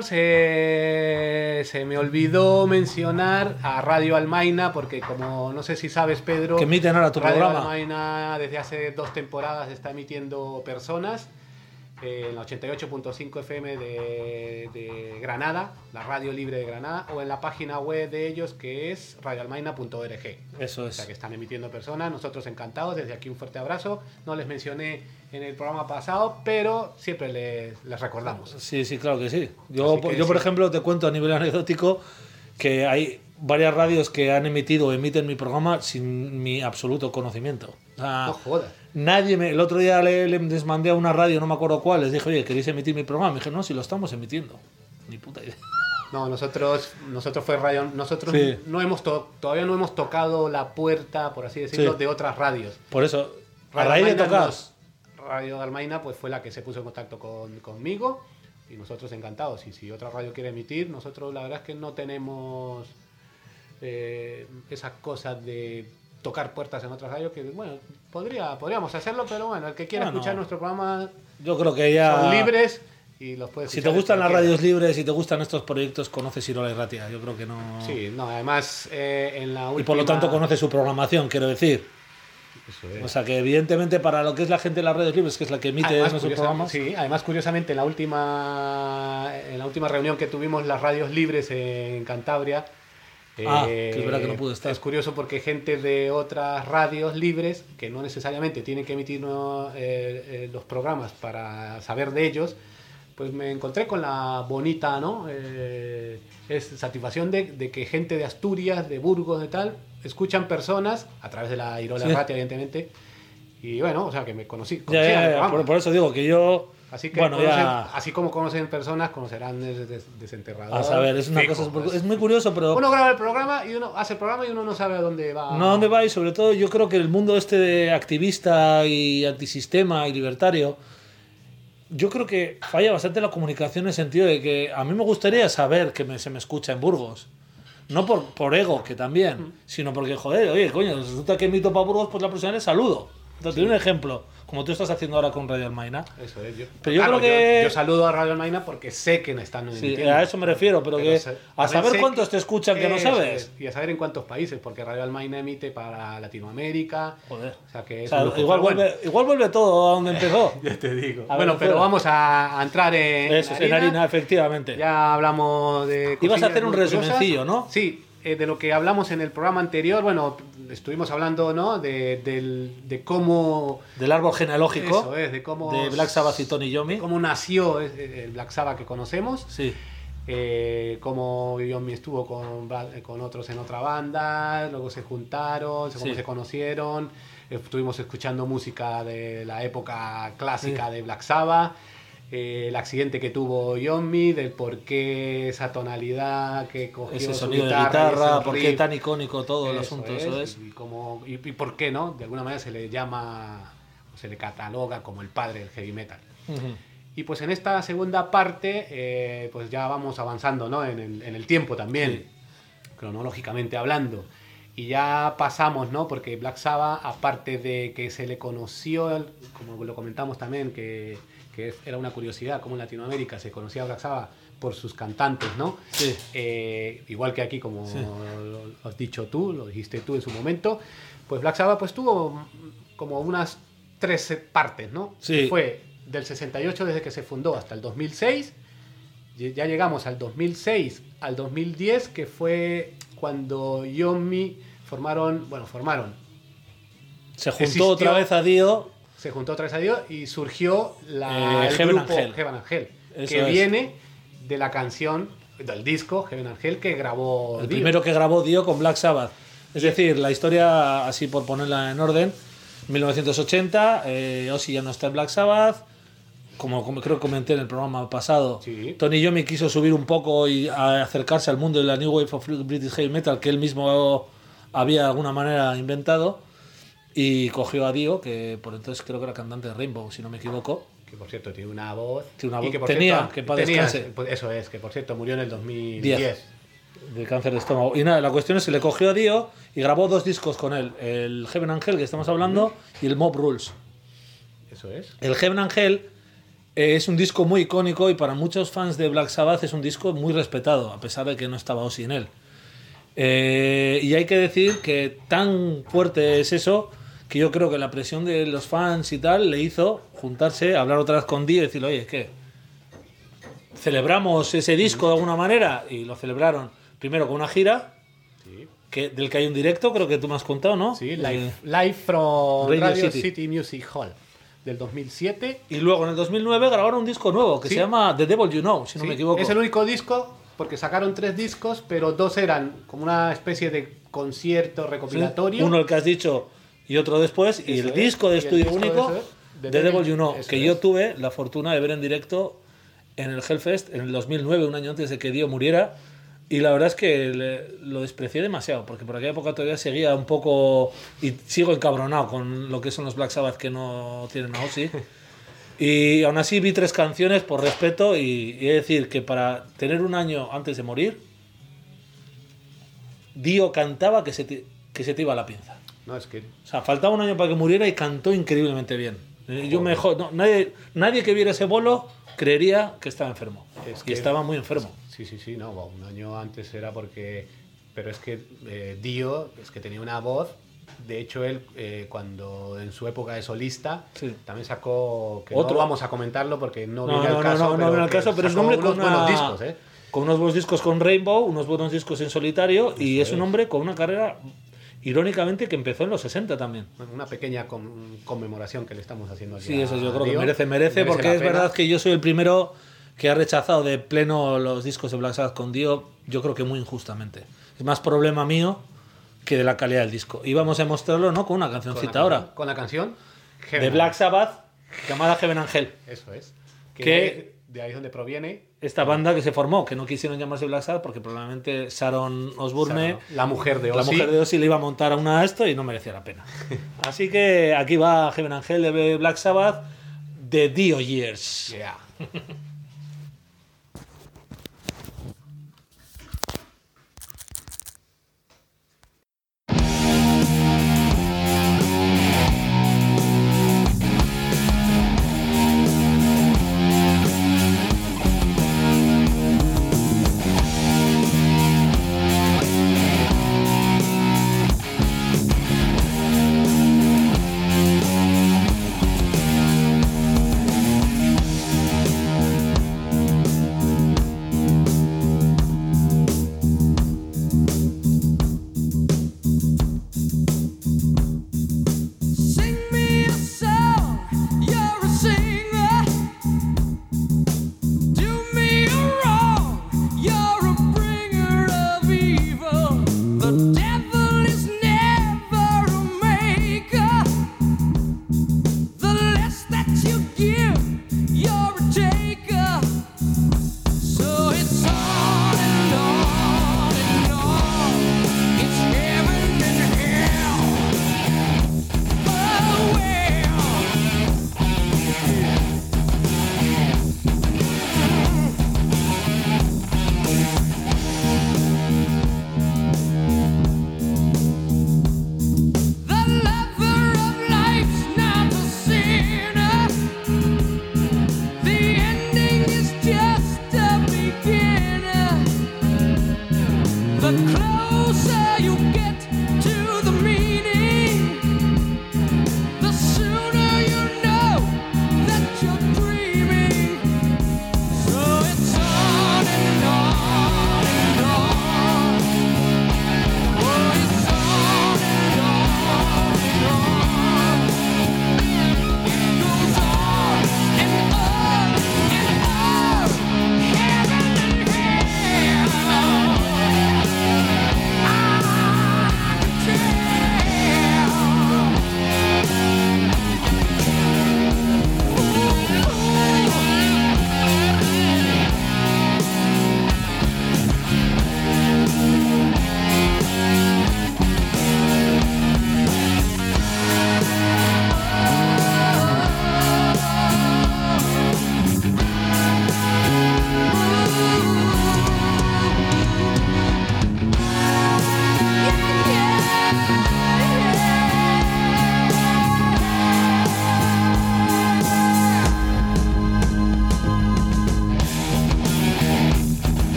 se, se me olvidó mencionar a Radio Almaina, porque como no sé si sabes, Pedro, Que emiten ahora tu Radio programa. Almaina desde hace dos temporadas está emitiendo Personas eh, en la ochenta y ocho punto cinco F M de, de Granada, la radio libre de Granada, o en la página web de ellos que es radio almaina punto org. Eso O es. sea que están emitiendo Personas, nosotros encantados, desde aquí un fuerte abrazo. No les mencioné en el programa pasado, pero siempre les, les recordamos. Sí, sí, claro que sí. Yo, Así que yo por sí. ejemplo, te cuento a nivel anecdótico que hay varias radios que han emitido o emiten mi programa sin mi absoluto conocimiento. O sea, No jodas. nadie me... El otro día le, le desmandé a una radio, no me acuerdo cuál, les dije, oye, ¿queréis emitir mi programa? Me dije, no, si lo estamos emitiendo. Ni puta idea. No, nosotros, nosotros fue radio, nosotros Sí. no hemos to- todavía no hemos tocado la puerta, por así decirlo, Sí. de otras radios. Por eso, a Radio raíz de Almaina tocar... nos- Radio Almaina pues fue la que se puso en contacto con, conmigo y nosotros encantados. Y si otra radio quiere emitir, nosotros la verdad es que no tenemos eh, esas cosas de tocar puertas en otras radios que, bueno, podría, podríamos hacerlo, pero bueno, el que quiera Bueno. escuchar nuestro programa Yo creo que ya... son libres y los puedes Si te escuchar gustan las donde quieras. radios libres, si te gustan estos proyectos, conoces Irola y Ratia. Yo creo que no... Sí, no, además eh, en la última... Y por lo tanto conoces su programación, quiero decir. Eso es. O sea que evidentemente para lo que es la gente de las radios libres, que es la que emite Además, nuestros curiosa- programas... sí, además, curiosamente, en la última en la última reunión que tuvimos las radios libres en Cantabria, Ah, eh, que es verdad que no pude estar. es curioso porque gente de otras radios libres, que no necesariamente tienen que emitir ¿no? eh, eh, los programas para saber de ellos, pues me encontré con la bonita, ¿no? Eh, es satisfacción de, de que gente de Asturias, de Burgos, de tal, escuchan Personas a través de la Irola Sí. Ratia, evidentemente. Y bueno, o sea que me conocí. Ya, conocían ya, el ya, programa. por, por eso digo que yo... Así que bueno, conocen- ya... así como conocen Personas, conocerán des, des, desenterrador. A saber, es una fijo, cosa... pues. Es muy curioso, pero... Uno graba el programa y uno hace el programa y uno no sabe a dónde va. No a dónde va y sobre todo yo creo que el mundo este de activista y antisistema y libertario, yo creo que falla bastante la comunicación en el sentido de que a mí me gustaría saber que me- se me escucha en Burgos. No por, por ego, que también, sino porque, joder, oye, coño, resulta que emito para Burgos, pues la próxima vez saludo. Entonces, te doy un ejemplo, como tú estás haciendo ahora con Radio Almaina. Eso es, yo. Pero yo creo que- Yo, yo saludo a Radio Almaina porque sé que no están Sí, emitiendo. a eso me refiero, pero, que sé- a también saber sé cuántos te escuchan que no eso sabes. es, y a saber en cuántos países, porque Radio Almaina emite para Latinoamérica. Joder. O sea que O es sea, un lujo, igual, pero bueno, vuelve, igual vuelve todo a donde empezó. ya te digo. A Bueno, ver, pero fuera. vamos a, a entrar en, Eso es, en harina, efectivamente. Ya hablamos de. Ibas a cosillas hacer un muy curiosas. resumencillo, ¿no? Sí, eh, de lo que hablamos en el programa anterior. Bueno, estuvimos hablando, ¿no? De, del- de cómo. Del árbol genealógico Eso es, de cómo. de Black Sabbath y Tony Yomi. Cómo nació el Black Sabbath que conocemos. Sí. Eh, cómo Yomi estuvo con, Bra- con otros en otra banda, luego se juntaron, cómo Sí. se conocieron. Estuvimos escuchando música de la época clásica Sí. de Black Sabbath. Eh, el accidente que tuvo Yomi, del por qué esa tonalidad que cogió Ese su sonido de guitarra, y guitarra, ese por qué riff. tan icónico todo el Eso asunto, es, eso es. Y, cómo- y, y por qué, ¿no? De alguna manera se le llama, o se le cataloga como el padre del heavy metal. Ujú. Y pues en esta segunda parte, eh, pues ya vamos avanzando, ¿no? En el, en el tiempo también, cronológicamente hablando. Y ya pasamos, ¿no? Porque Black Sabbath, aparte de que se le conoció, como lo comentamos también, que, que era una curiosidad, como en Latinoamérica se conocía a Black Sabbath por sus cantantes, ¿no? Sí. Eh, igual que aquí, como Sí. lo, lo has dicho tú, lo dijiste tú en su momento, pues Black Sabbath pues tuvo como unas tres partes, ¿no? Sí. Que fue del sesenta y ocho desde que se fundó hasta el dos mil seis, y ya llegamos al dos mil seis, al dos mil diez, que fue cuando Yomi formaron, bueno, formaron, Se juntó Existió- otra vez a Dio Se juntó otra vez a Dio y surgió la, Eh, el Heaven grupo and Hell. Heaven and Hell, Eso que es. viene de la canción, del disco Heaven and Hell que grabó El Dio. primero que grabó Dio con Black Sabbath. Es decir, la historia, así por ponerla en orden, mil novecientos ochenta, eh, Ozzy ya no está en Black Sabbath. Como, como creo que comenté en el programa pasado, Sí. Tony Iommi quiso subir un poco y a acercarse al mundo de la New Wave of British Heavy Metal que él mismo había de alguna manera inventado, y cogió a Dio, que por entonces creo que era cantante de Rainbow, si no me equivoco. Que por cierto tiene una voz. Tiene una y voz. que por Tenía, cierto, que en paz tenía- descanse. pues eso es, que por cierto murió en el dos mil diez. diez. De cáncer de estómago. Y nada, la cuestión es que le cogió a Dio y grabó dos discos con él: el Heaven and Hell, que estamos hablando, y el Mob Rules. Eso es. El Heaven and Hell eh, es un disco muy icónico y para muchos fans de Black Sabbath es un disco muy respetado, a pesar de que no estaba Ozzy en él. Eh, y hay que decir que tan fuerte es eso que yo creo que la presión de los fans y tal le hizo juntarse, hablar otra vez con Dio y decirle, oye, ¿qué? ¿Celebramos ese disco de alguna manera? Y lo celebraron primero con una gira, Sí. que, del que hay un directo, creo que tú me has contado, ¿no? Sí, live, Eh, live from Radio Radio, City. City. Music Hall del dos mil siete. y luego en el dos mil nueve grabaron un disco nuevo que Sí. se llama The Devil You Know, si no Sí, me equivoco. es el único disco porque sacaron tres discos, pero dos eran como una especie de concierto Sí, recopilatorio. uno el que has dicho y otro después, y Eso el es, disco de y el estudio disco de único eso es, de The The Devil Devil- You Know, eso que es. yo tuve la fortuna de ver en directo en el Hellfest en el dos mil nueve, un año antes de que Dio muriera, y la verdad es que le- lo desprecié demasiado, porque por aquella época todavía seguía un poco, y sigo encabronado con lo que son los Black Sabbath que no tienen a Ozzy. Y aún así vi tres canciones por respeto, y, y he de decir que para tener un año antes de morir, Dio cantaba que se te, que se te iba la pinza. No, es que O sea, faltaba un año para que muriera y cantó increíblemente bien. Eh, Yo me jo- no, nadie, nadie que viera ese bolo creería que estaba enfermo. Es Y que- estaba muy enfermo. sí, sí, sí, no, bueno, un año antes era porque, pero es que eh, Dio es que tenía una voz. De hecho, él eh, cuando en su época de solista Sí. también sacó, que Otro. no vamos a comentarlo porque no, No, viene no, al no, caso, no, no pero viene al que caso, pero es un sacó hombre con unos buenos una- discos, ¿eh? Con unos buenos discos con Rainbow, unos buenos discos en solitario, y es un hombre con una carrera, irónicamente, que empezó en los sesenta también. Bueno, una pequeña con- conmemoración que le estamos haciendo aquí Sí, a eso yo creo que Dio. merece, merece, porque la es pena. verdad que yo soy el primero que ha rechazado de pleno los discos de Black Sabbath con Dio, yo creo que muy injustamente. Es más problema mío que de la calidad del disco. Y vamos a mostrarlo, ¿no? Con una Con la cancioncita canción- ahora. Con la canción De Heaven. Black Sabbath, llamada Heaven and Hell. Eso es. Que- Que de ahí es donde proviene Esta banda que se formó, que no quisieron llamarse Black Sabbath porque probablemente Sharon Osbourne, la mujer de la Ozzy. mujer de Ozzy, le iba a montar a una a esto y no merecía la pena. Así que aquí va Heaven and Hell de Black Sabbath de Dio Years. Yeah. Thank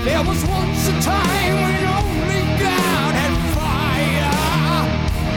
There was once a time when only God had fire.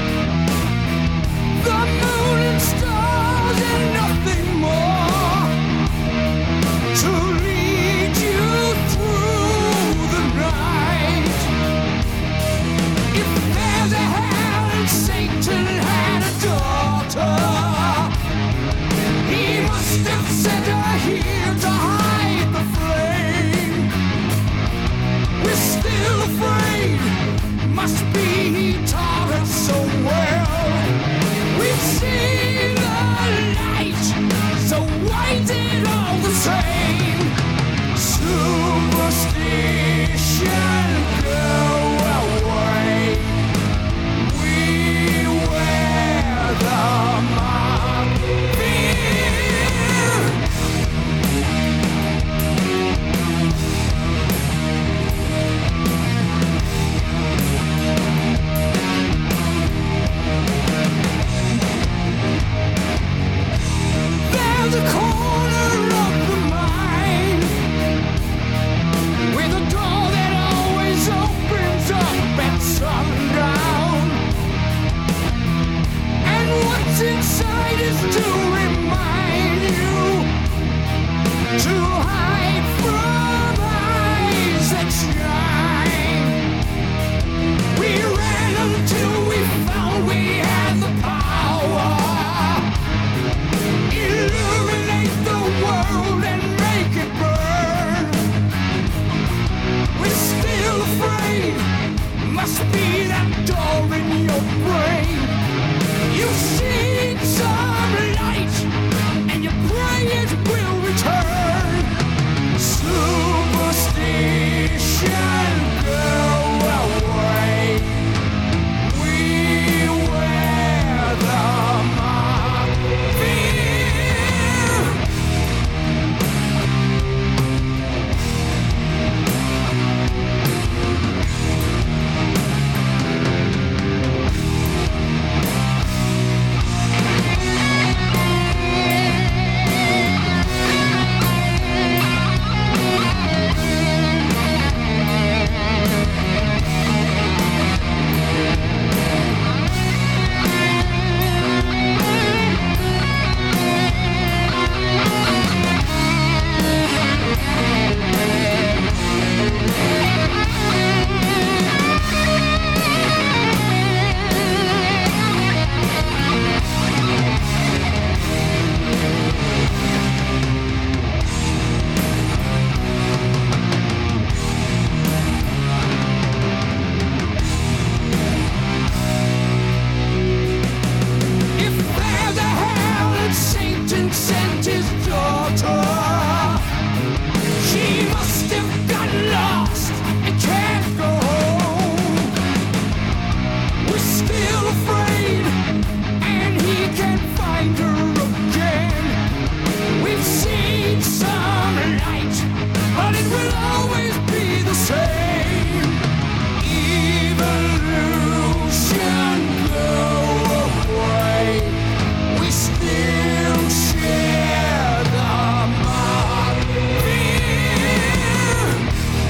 The moon and stars and nothing more to lead you through the night. If there's a hell and Satan had a daughter, he must have sent her here to hide the flame. We're still afraid, must be he taught us so well. We've seen the light, so why is it all the same? Superstition, go away. We wear the mark. Fear. There's a corner of the mind with a door that always opens up at sundown. And what's inside is to remind you to hide from eyes that shine. We ran until we found we had the power. Illuminate the world and make it burn. We're still afraid, must be that door in your brain. You've seen some light, and you pray it will return. Superstition, go away. We wear the mark. Fear. If there's a hell and Satan sent his daughter, she must have gotten lost and can't go home. We're still afraid, and he can't find her again. We've seen some light, but it will always be the same. Evolution, go away. We still share the mark. Fear.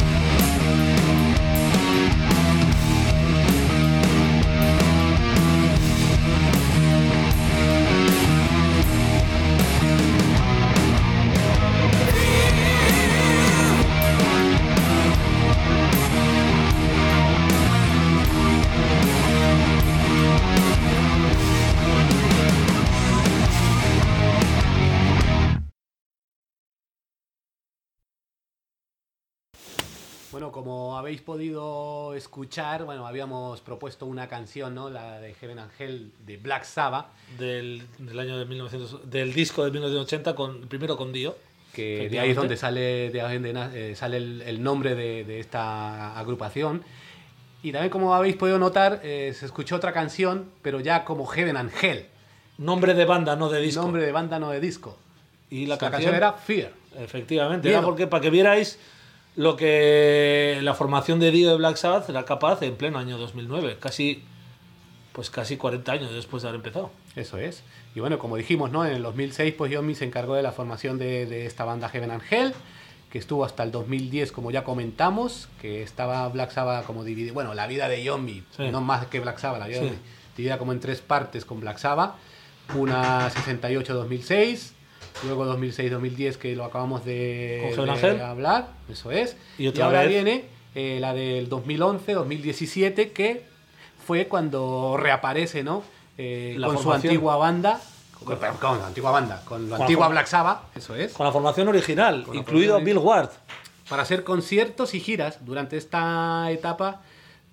Bueno, como habéis podido escuchar, bueno, habíamos propuesto una canción, ¿no? La de Heaven and Hell de Black Sabbath, Del, del año de mil novecientos, del disco de mil novecientos ochenta, con, primero con Dio. que de ahí es donde sale, de ahí donde na- eh, sale el, el nombre de, de esta agrupación. Y también, como habéis podido notar, eh, se escuchó otra canción, pero ya como Heaven and Hell. Nombre de banda, no de disco. Nombre de banda, no de disco. Y La, la, canción era Fear. Efectivamente, Miedo. era porque para que vierais lo que la formación de Dio de Black Sabbath era capaz en pleno año dos mil nueve, casi pues casi cuarenta años después de haber empezado. Eso es. Y bueno, como dijimos, ¿no? En el dos mil seis, pues Yomi se encargó de la formación de, de esta banda Heaven and Hell. que estuvo hasta el dos mil diez, como ya comentamos, que estaba Black Sabbath como dividido, bueno, la vida de Iommi, sí. no más que Black Sabbath, la vida Sí. de, dividida como en tres partes con Black Sabbath, una sesenta y ocho dos mil seis, luego dos mil seis dos mil diez, que lo acabamos de, ¿Con de Ángel? hablar, eso es, Y y, otra ahora vez- viene eh, la del dos mil once dos mil diecisiete, que fue cuando reaparece, ¿no? Eh, La con su formación. antigua banda, con, con la antigua banda, con la Con la antigua forma- Black Sabbath, eso es, Con la formación original, Con la incluido formación Bill Ward. para hacer conciertos y giras. Durante esta etapa,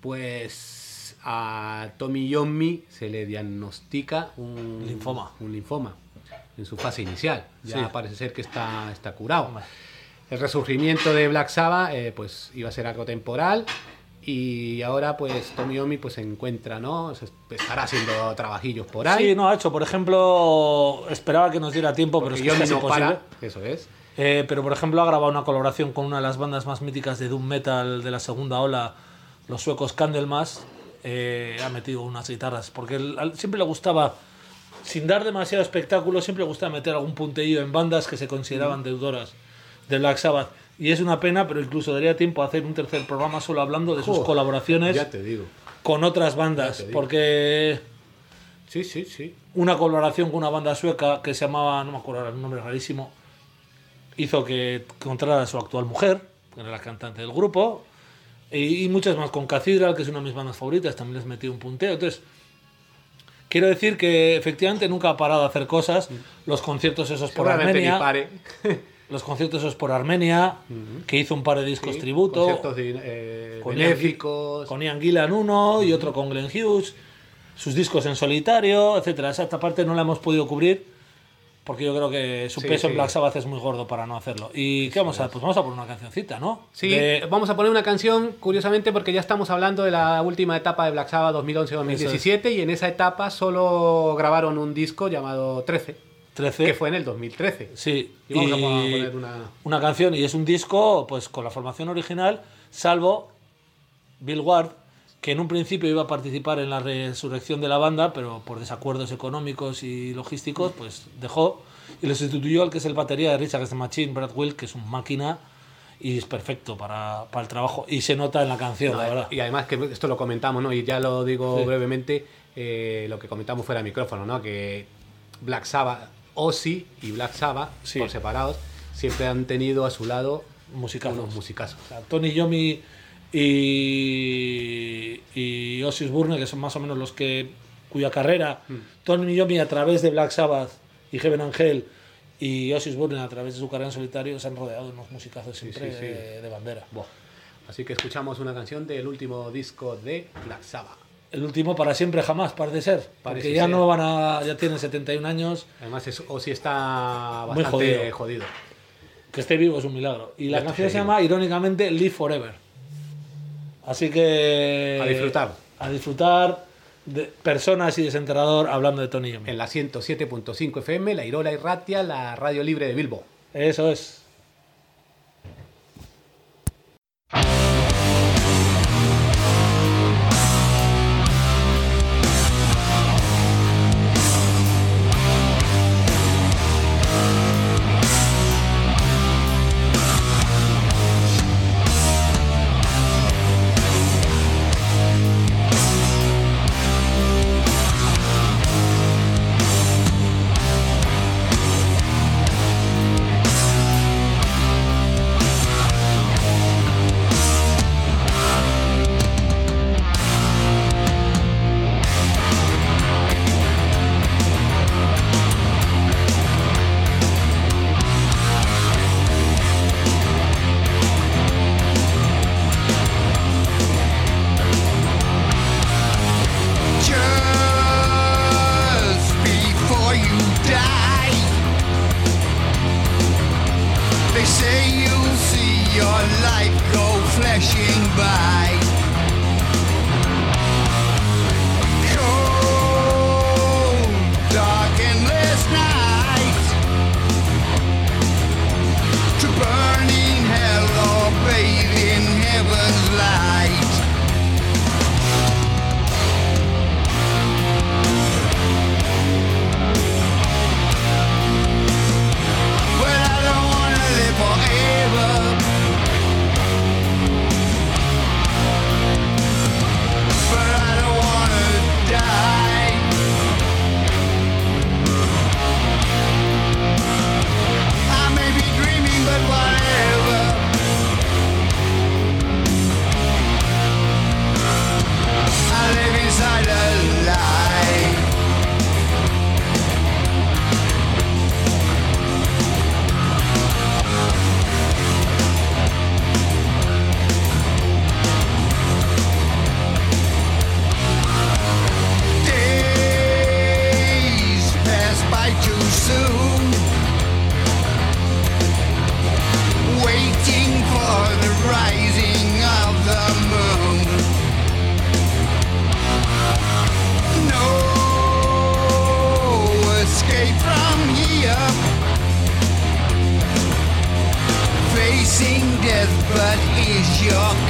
pues a Tommy Iommi se le diagnostica un Linfoma. un linfoma en su fase inicial. Ya Sí. parece ser que está, está curado. Hombre. El resurgimiento de Black Sabbath eh, pues iba a ser algo temporal, y ahora pues Tommy Iommi pues se encuentra, ¿no? Se estará haciendo trabajillos por ahí. Sí, no ha hecho. Por ejemplo, esperaba que nos diera tiempo, pero es porque que es Iommi casi no imposible. para, eso es. Eh, pero por ejemplo ha grabado una colaboración con una de las bandas más míticas de doom metal de la segunda ola, los suecos Candlemas. Eh, ha metido unas guitarras porque él- al- siempre le gustaba, sin dar demasiado espectáculo, siempre le gustaba meter algún punteillo en bandas que se consideraban deudoras de Black Sabbath. Y es una pena, pero incluso daría tiempo a hacer un tercer programa solo hablando de sus Joder, colaboraciones Ya te digo. con otras bandas, Ya te digo. porque Sí, sí, sí. una colaboración con una banda sueca que se llamaba, no me acuerdo ahora el nombre rarísimo, hizo que encontrara a su actual mujer, que era la cantante del grupo, y, y muchas más, con Cathedral, que es una de mis bandas favoritas, también les metí un punteo. Entonces, quiero decir que efectivamente nunca ha parado de hacer cosas. Los conciertos esos por Seguramente ni Armenia, pare. los conciertos esos por Armenia, que hizo un par de discos Sí, tributo, conciertos de, eh, con benéficos. con Ian Gillan uno y otro con Glenn Hughes, sus discos en solitario, etcétera. Esta parte no la hemos podido cubrir porque yo creo que su Sí, peso sí. en Black Sabbath es muy gordo para no hacerlo. ¿Y qué vamos a? Pues vamos a poner una cancioncita, ¿no? Sí, De- vamos a poner una canción, curiosamente, porque ya estamos hablando de la última etapa de Black Sabbath dos mil once dos mil diecisiete, y en esa etapa solo grabaron un disco llamado trece, trece. que fue en el dos mil trece. Sí, Y vamos a y poner una... una canción, y es un disco pues con la formación original, salvo Bill Ward, que en un principio iba a participar en la resurrección de la banda, pero por desacuerdos económicos y logísticos, pues dejó y lo sustituyó al que es el batería de Rage Against the Machine, Brad Will, que es un máquina y es perfecto para, para el trabajo, y se nota en la canción, No, la verdad. y además que esto lo comentamos, ¿no? Y ya lo digo Sí. brevemente, eh, lo que comentamos fuera de micrófono, ¿no? Que Black Sabbath, Ozzy y Black Sabbath, Sí. por separados, siempre han tenido a su lado Musicazos. unos musicazos. O sea, Tony Iommi y, y Ozzy Osbourne, que son más o menos los que cuya carrera Mm. Tony Iommi a través de Black Sabbath y Heaven and Hell, y Ozzy Osbourne a través de su carrera en solitario, se han rodeado de unos musicazos siempre sí, sí. De, de bandera. Buah. Así que escuchamos una canción del último disco de Black Sabbath. El último para siempre jamás, parece ser, Parece porque ya ser. no van a, ya tienen setenta y un años, Además, es, Ozzy está Muy bastante jodido. jodido. que esté vivo es un milagro. Y la Ya te canción se digo. llama, irónicamente, Live Forever. Así que... A disfrutar. A disfrutar de personas y desenterrador hablando de Tony Iommi. En la ciento siete punto cinco F M, la Irola y Ratia, la radio libre de Bilbo. Eso es. Thank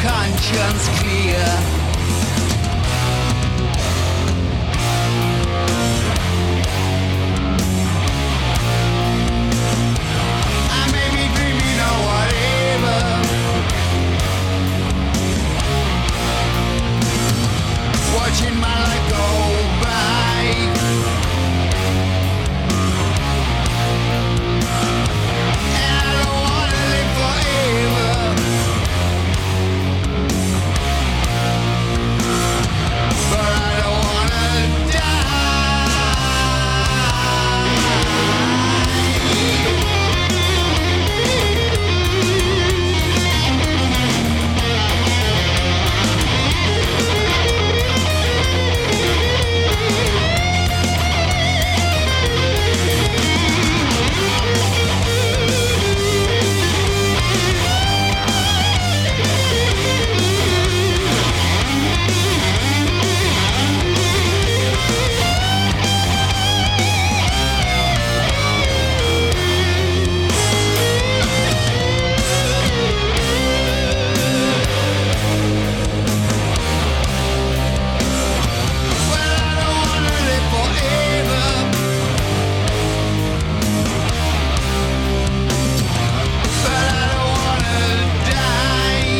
conscience clear. I may be dreaming or whatever, watching my life go by. And I don't wanna live forever, but I don't wanna die. Well, I don't wanna live forever, but I don't wanna die.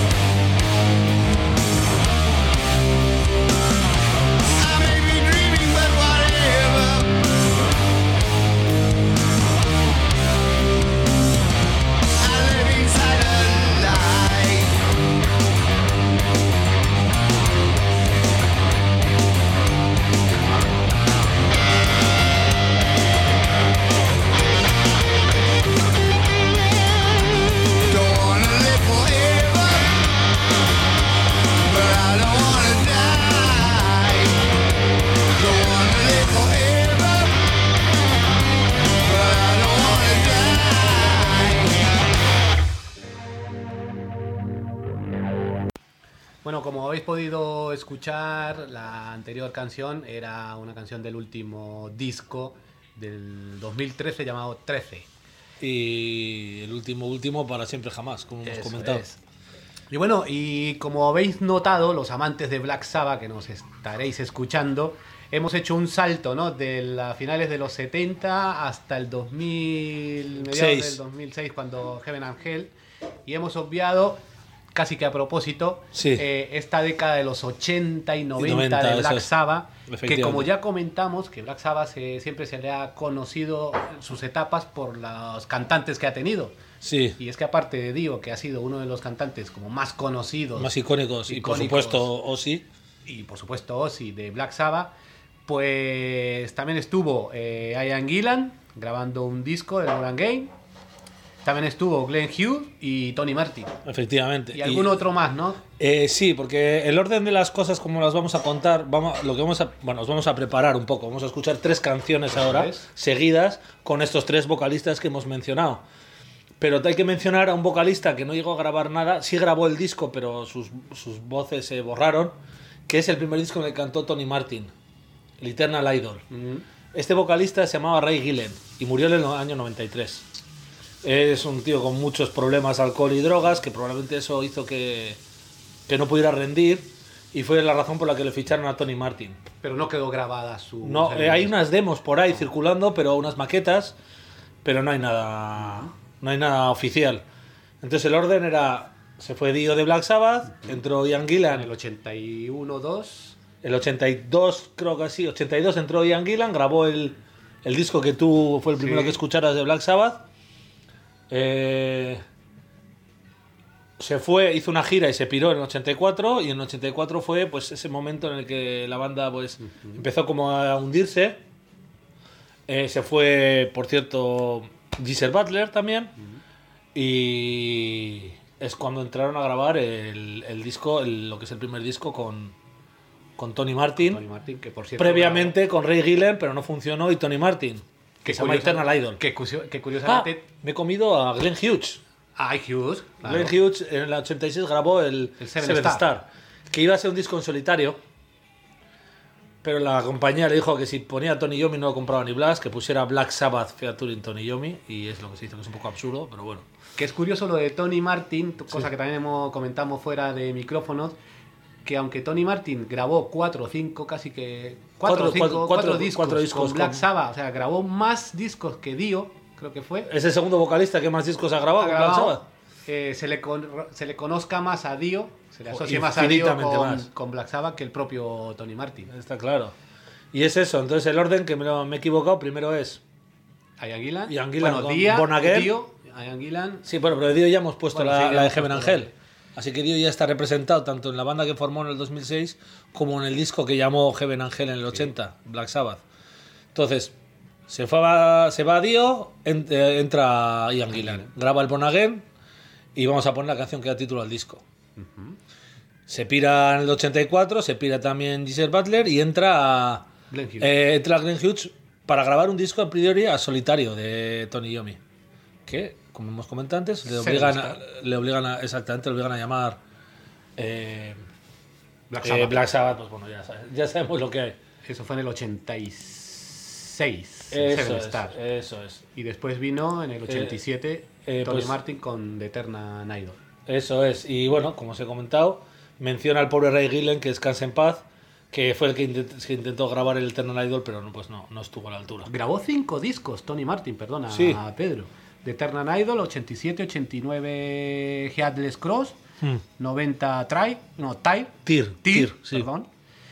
I may be dreaming, but whatever. I live inside a lie. Don't wanna live forever, but I don't wanna die. Don't wanna live forever, but I don't wanna die. Bueno, como habéis podido escuchar, la anterior canción era una canción del último disco del dos mil trece llamado trece. Y el último, último, para siempre jamás, como hemos Eso comentado. es. Y bueno, y como habéis notado, los amantes de Black Sabbath que nos estaréis escuchando, hemos hecho un salto, ¿no? De las finales de los setenta hasta el dos mil, mediados Seis. del dos mil seis, cuando Heaven and Hell, y hemos obviado, casi que a propósito, Sí. eh, esta década de los ochenta y noventa, noventa, de eso Black es. Sabbath, que Efectivamente. como ya comentamos, que Black Sabbath se- siempre se le ha conocido sus etapas por los cantantes que ha tenido. Sí, Y es que aparte de Dio, que ha sido uno de los cantantes como más conocidos, más icónicos. Y por icónicos, supuesto, Ozzy. y por supuesto Ozzy de Black Sabbath, pues también estuvo eh, Ian Gillan grabando un disco de Nolan Game. También estuvo Glenn Hughes y Tony Martin. Efectivamente. Y algún otro más, ¿no? Eh, sí, porque el orden de las cosas, como las vamos a contar, vamos, lo que vamos a, bueno, nos vamos a preparar un poco. Vamos a escuchar tres canciones Eso ahora, es. seguidas, con estos tres vocalistas que hemos mencionado. Pero hay que mencionar a un vocalista que no llegó a grabar nada, sí grabó el disco, pero sus, sus voces se borraron, que es el primer disco en el que cantó Tony Martin, el Eternal Idol. Mm. Este vocalista se llamaba Ray Gillen y murió en el año noventa y tres. Es un tío con muchos problemas, alcohol y drogas, que probablemente eso hizo que, que no pudiera rendir, y fue la razón por la que le ficharon a Tony Martin. Pero no quedó grabada su... No, eh, hay unas demos por ahí circulando, pero unas maquetas, pero no hay nada, no hay nada oficial. Entonces el orden era, se fue Dio de Black Sabbath, entró Ian En Gillan, el ochenta y uno dos. el ochenta y dos creo que sí, ochenta y dos entró Ian Gillan, grabó el, el disco que tú fue el primero Sí. que escucharas de Black Sabbath. Eh, se fue, hizo una gira y se piró en el ochenta y cuatro, y en el ochenta y cuatro fue pues ese momento en el que la banda pues uh-huh. empezó como a hundirse. Eh, se fue, por cierto, Geezer Butler también, uh-huh. y es cuando entraron a grabar el, el disco, el, lo que es el primer disco con, con Tony Martin, Tony Martin, que por cierto, previamente grabó... con Ray Gillen, pero no funcionó, y Tony Martin, que se llama Eternal Idol. Que, que curiosamente... Ah, me he comido a Glenn Hughes. Ah, Hughes, claro. Glenn Hughes en el ochenta y seis grabó el, el Seven, Seven Star. Star, que iba a ser un disco en solitario, pero la compañía le dijo que si ponía Tony Iommi no lo compraba ni Blas, que pusiera Black Sabbath featuring Tony Iommi, y es lo que se hizo, que es un poco absurdo, pero bueno. Que es curioso lo de Tony Martin, cosa sí. que también hemos, comentamos fuera de micrófonos, que aunque Tony Martin grabó cuatro o cinco, casi que... Cuatro, cuatro, cinco, cuatro, cuatro, cuatro, discos, cuatro discos con Black con... Sabbath, o sea, grabó más discos que Dio, creo que fue. Es el segundo vocalista que más discos ha grabado, ha grabado con Black Sabbath. Eh, se, le con, se le conozca más a Dio, se le asocia más a Dio con, más. con Black Sabbath que el propio Tony Martin. Está claro. Y es eso, entonces el orden que me, lo, me he equivocado, primero es... Ian Gillan. Ian Gillan bueno, con Dia, Bon Again. Dio, Ian Gillan. Sí, bueno, pero de Dio ya hemos puesto bueno, la, sí, la de hemos Heaven puesto Angel. Así que Dio ya está representado tanto en la banda que formó en el dos mil seis como en el disco que llamó Heaven Angel en el ochenta, sí. Black Sabbath. Entonces, se, fue a, se va a Dio, en, eh, entra Ian Gillan, graba el Born Again y vamos a poner la canción que da título al disco. Uh-huh. Se pira en el ochenta y cuatro, se pira también Geezer Butler y entra Glenn Hughes. Eh, entra Glenn Hughes para grabar un disco a priori a solitario de Tony Iommi. Que, como hemos comentado antes, le obligan, a, le obligan a, exactamente, le obligan a llamar eh, Black Sabbath. Eh, Black Sabbath, pues bueno, ya, sabes, ya sabemos lo que hay. Eso fue en el ochenta y seis. Eso es, eso es. Y después vino en el ochenta y siete eh, eh, Tony pues, Martin con The Eternal Idol. Eso es. Y bueno, como os he comentado, menciona al pobre Ray Gillen, que descanse en paz, que fue el que, intent, que intentó grabar el Eternal Idol, pero no, pues no, no estuvo a la altura. Grabó cinco discos, Tony Martin, perdona, sí. a Pedro. The Eternal Idol, ochenta y siete, ochenta y nueve Headless Cross, hmm. noventa Try, no, Tyre, Tyr, Tyr, sí. perdón.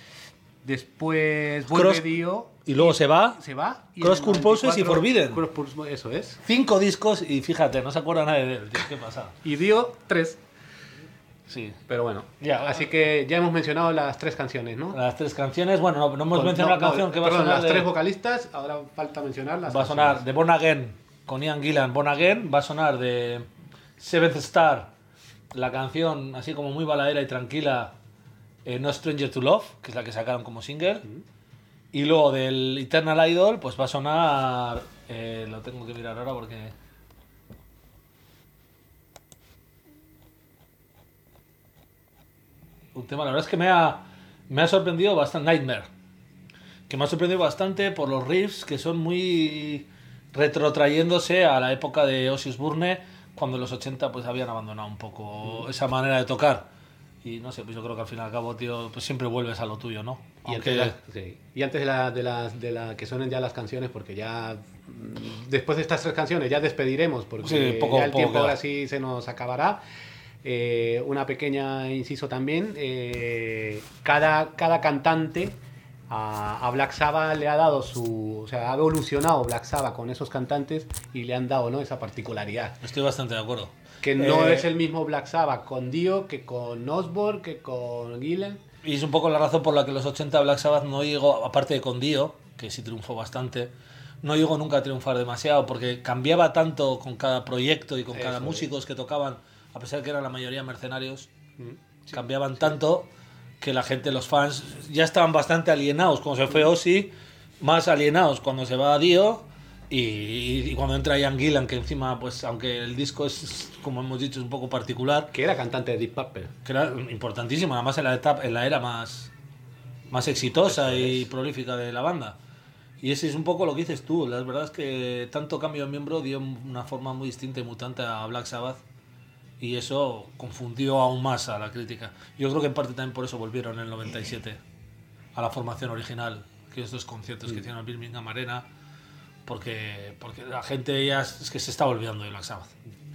Después vuelve Dio. Y luego se va. Se va. Y Cross Purposes y Forbidden. Cross Purposes, eso es. Cinco discos y fíjate, no se acuerda nadie de él. ¿Qué pasa? Y Dio, tres. Sí. Pero bueno. Ya, así que ya hemos mencionado las tres canciones, ¿no? Las tres canciones. Bueno, no, no hemos Con, mencionado no, la canción no, que perdón, va a sonar. Las de... tres vocalistas, ahora falta mencionar las Va a sonar canciones. de Born Again con Ian Gillan, Born Again. Va a sonar de Seventh Star, la canción así como muy baladera y tranquila, eh, No Stranger to Love, que es la que sacaron como single. Mm. Y luego del Eternal Idol, pues va a sonar... Eh, lo tengo que mirar ahora porque... Un tema, la verdad es que me ha, me ha sorprendido bastante. Nightmare. Que me ha sorprendido bastante por los riffs que son muy... retrotrayéndose a la época de Ozzy Osbourne, cuando en los ochenta pues habían abandonado un poco esa manera de tocar. Y no sé, pues yo creo que al fin y al cabo, tío, pues siempre vuelves a lo tuyo, ¿no? Y Aunque... antes, de la, sí. y antes de la, de, la, de la que suenen ya las canciones, porque ya después de estas tres canciones ya despediremos, porque sí, poco, ya el poco tiempo queda. Ahora sí se nos acabará. Eh, una pequeña inciso también, eh, cada, cada cantante a, a Black Sabbath le ha dado su, o sea, ha evolucionado Black Sabbath con esos cantantes y le han dado, ¿no?, esa particularidad. Estoy bastante de acuerdo. Que no eh, es el mismo Black Sabbath con Dio que con Osbourne, que con Gillan. Y es un poco la razón por la que en los ochenta Black Sabbath no llegó, aparte de con Dio, que sí triunfó bastante, no llegó nunca a triunfar demasiado, porque cambiaba tanto con cada proyecto y con Eso cada es. músicos que tocaban, a pesar de que eran la mayoría mercenarios, mm, sí, cambiaban sí. tanto que la gente, los fans, ya estaban bastante alienados cuando se fue Ozzy, más alienados cuando se va a Dio. Y, y cuando entra Ian Gillan, que encima, pues aunque el disco es, como hemos dicho, es un poco particular. Que era cantante de Deep Purple. Que era importantísimo, además en la, etapa, en la era más, más exitosa y prolífica de la banda. Y ese es un poco lo que dices tú. La verdad es que tanto cambio de miembro dio una forma muy distinta y mutante a Black Sabbath. Y eso confundió aún más a la crítica. Yo creo que en parte también por eso volvieron en el noventa y siete a la formación original. Que estos conciertos mm. que hicieron en Birmingham Arena. Porque, porque la gente ya es que se está olvidando de Black Sabbath.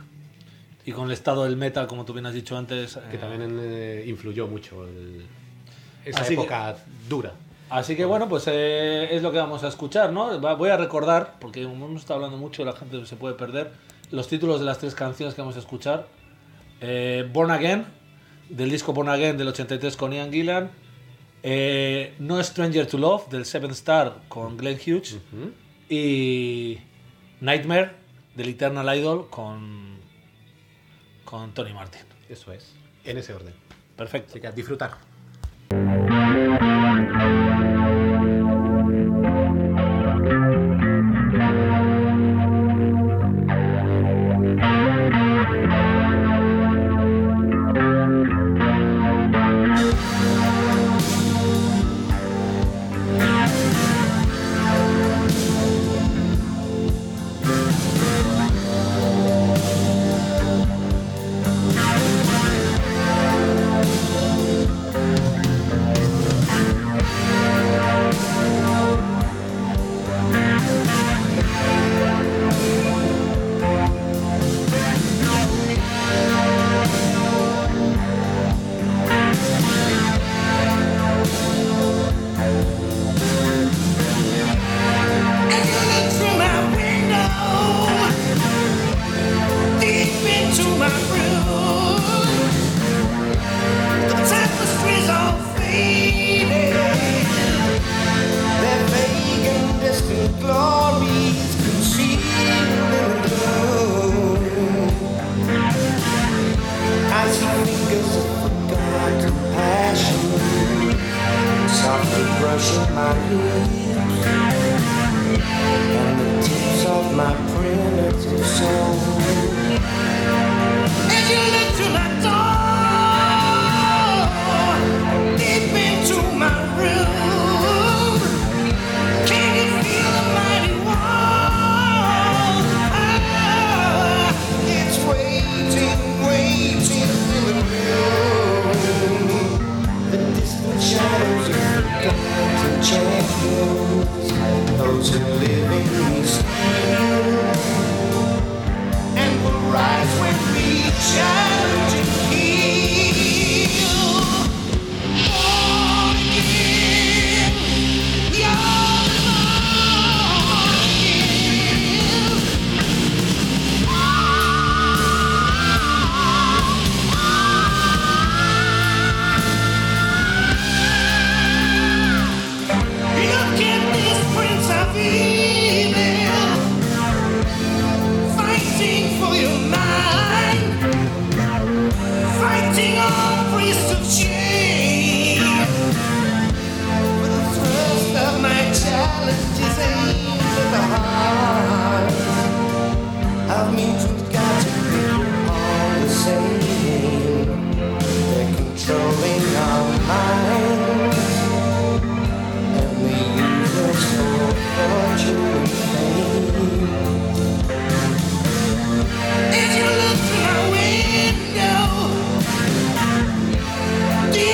Y con el estado del metal, como tú bien has dicho antes... Que eh, también eh, influyó mucho el, esa así época que, dura. Así que bueno, pues eh, es lo que vamos a escuchar, ¿no? Voy a recordar, porque hemos estado hablando mucho, la gente se puede perder, los títulos de las tres canciones que vamos a escuchar. Eh, Born Again, del disco Born Again del ochenta y tres con Ian Gillan. Eh, No Stranger to Love, del Seventh Star con Glenn Hughes. Uh-huh. Y Nightmare del Eternal Idol con, con Tony Martin. Eso es, en ese orden. Perfecto. Así que a disfrutar. brushing my lips and the tips of my primitive soul. As you look through my door, deep into my room, can you feel the mighty wall? Ah, it's waiting, waiting in the room. The distant shadows of forgotten champions, those who live in steel, and will rise when we challenge and heal. Born again, you're born again. Look at this Prince of Evil, fighting for your mind, fighting all priests of shame. With the thrust of my challenge is aimed at the heart of me who's got to be all the same. They're controlling our minds, and we use us for fortune and fame. If you look through my window, do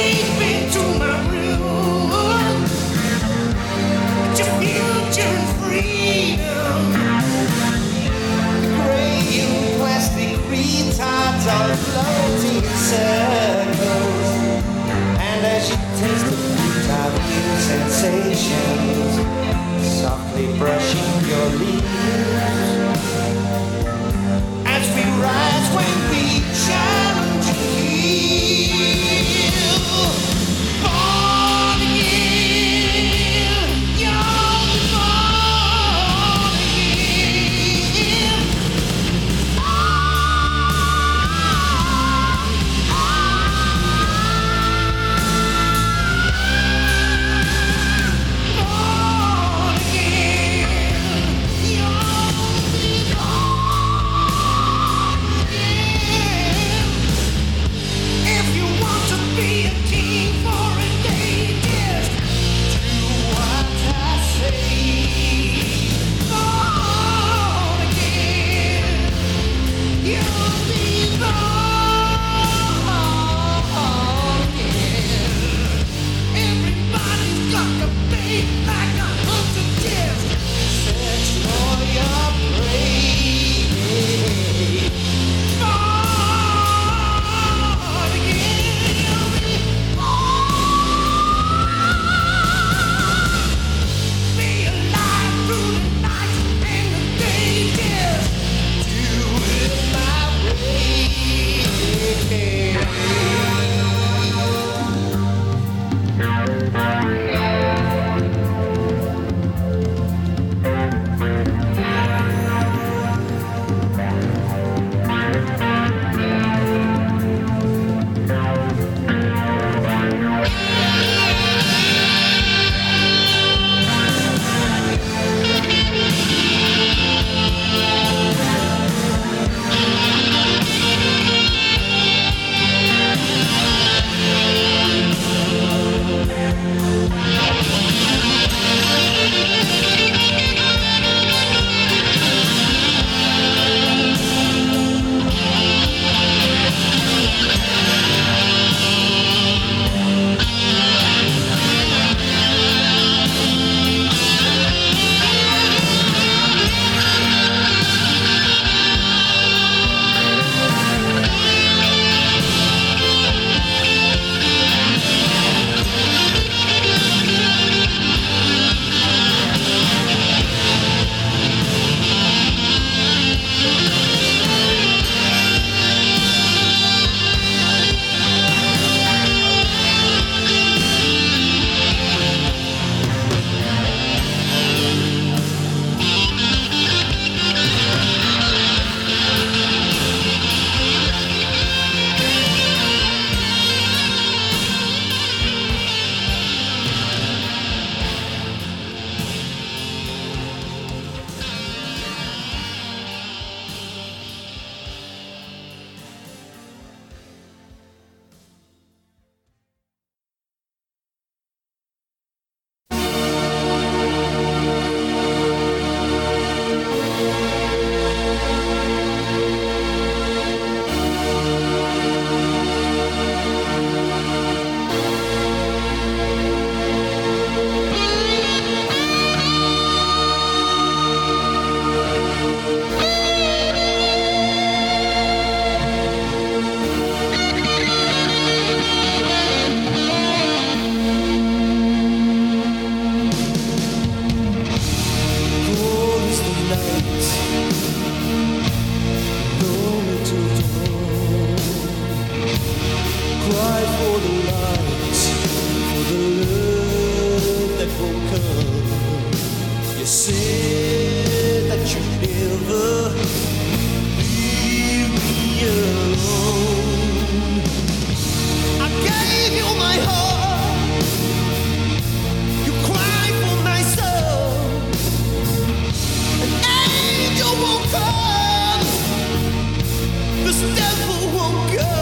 for the light, for the love that will come. You said that you'd never leave me alone. I gave you my heart, you cried for my soul. An angel won't come, this devil won't go.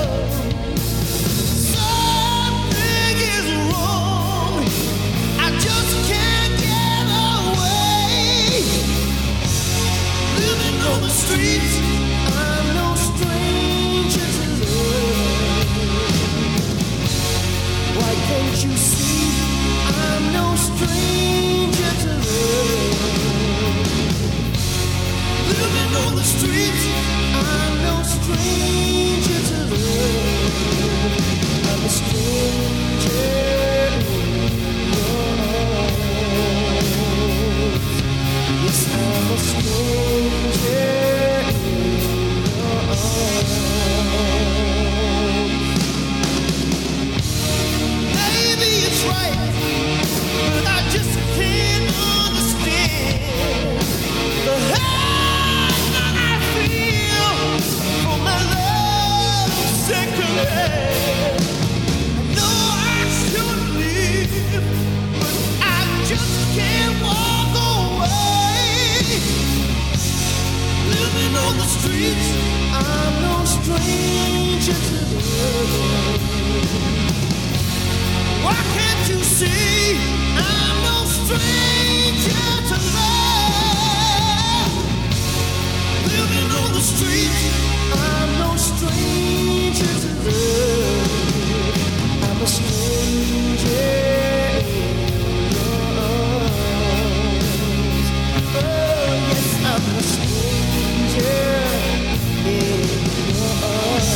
Something is wrong, I just can't get away. Living on the streets, I'm no stranger to love. Why can't you see I'm no stranger to love? Living on the streets, I'm no stranger to love. I'm a stranger in your arms. Yes, I'm a stranger in your arms. Maybe it's right, but I just can't understand the hate that I feel for my love secondhand. I know I should leave, but I just can't walk away. Living on the streets, I'm no stranger to love. Why can't you see I'm no stranger to love? Living on the streets, I'm no stranger to love. I'm a stranger in your arms. Oh yes, I'm a stranger in your arms.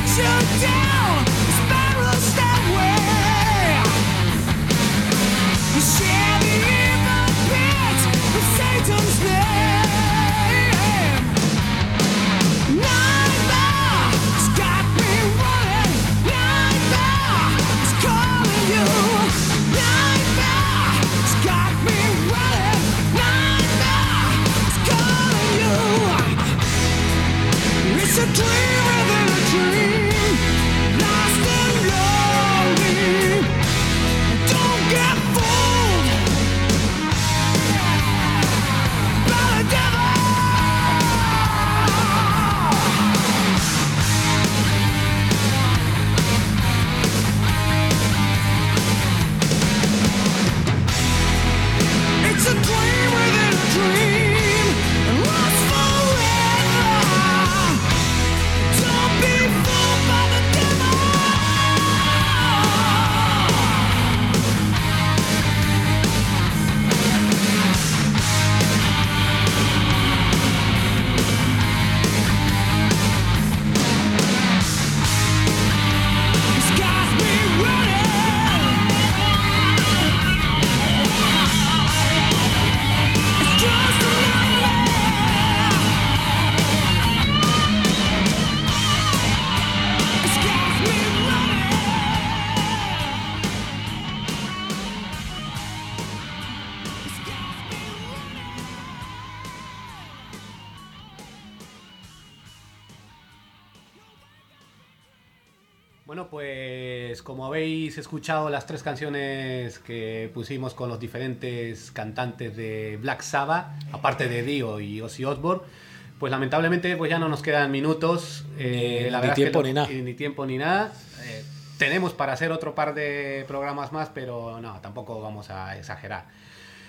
Bueno, pues como habéis escuchado las tres canciones que pusimos con los diferentes cantantes de Black Sabbath, aparte de Dio y Ozzy Osbourne, pues lamentablemente pues ya no nos quedan minutos. Eh, Ni- la ni verdad tiempo es que ni lo- nada. Ni tiempo ni nada. Eh, tenemos para hacer otro par de programas más, pero no, tampoco vamos a exagerar.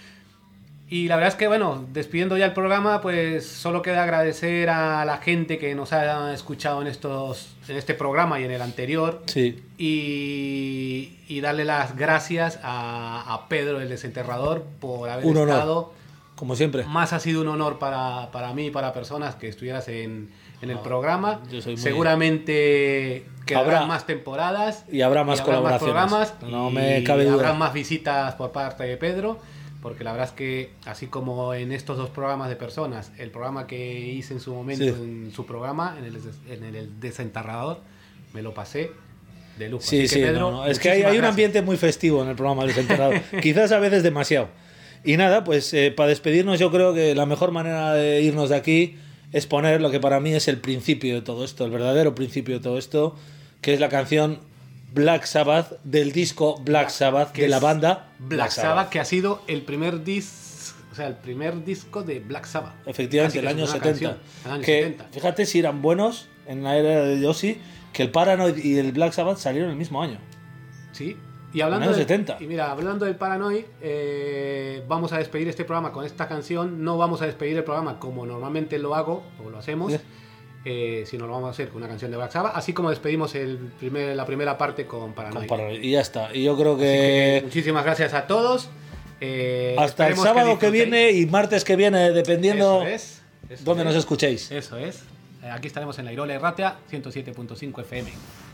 Y la verdad es que, bueno, despidiendo ya el programa, pues solo queda agradecer a la gente que nos ha escuchado en estos en este programa y en el anterior. Sí. Y, y darle las gracias a, a Pedro, el desenterrador, por haber Un honor. estado. Como siempre. Más ha sido un honor para, para mí y para personas que estuvieras en, en el No, programa. yo soy muy- Seguramente quedarán Habrá- más temporadas. y habrá más colaboraciones. programas. No y me cabe duda. habrá más visitas por parte de Pedro. Porque la verdad es que, así como en estos dos programas de personas, el programa que hice en su momento, Sí. en su programa, en el, des- en el desenterrador, me lo pasé de lujo. Sí, Así sí, que, Pedro, no, no. Es que hay, muchísimas hay un gracias. ambiente muy festivo en el programa del desenterrado. Quizás a veces demasiado. Y nada, pues eh, para despedirnos yo creo que la mejor manera de irnos de aquí es poner lo que para mí es el principio de todo esto, el verdadero principio de todo esto, que es la canción Black Sabbath del disco Black Sabbath que de la es banda Black Sabbath, que ha sido el primer disco, o sea, el primer disco de Black Sabbath. Efectivamente, Casi el que año es una setenta. canción, el año Que, setenta. fíjate si eran buenos en la era de Ozzy, que el Paranoid y el Black Sabbath salieron el mismo año. Sí. Y hablando En los del, setenta. Y mira, hablando del Paranoid, eh, vamos a despedir este programa con esta canción. No vamos a despedir el programa como normalmente lo hago, o lo hacemos, Sí. eh, sino lo vamos a hacer con una canción de Black Sabbath, así como despedimos el primer, la primera parte con Paranoid. Con Paranoid. Y ya está. Y yo creo Así que que muchísimas gracias a todos. Eh, hasta el esperemos sábado que, disfrutéis. viene y martes que viene, dependiendo Eso es, eso dónde es. nos escuchéis. Eso es. Eh, Aquí estaremos en la Irola y Ratia ciento siete punto cinco F M.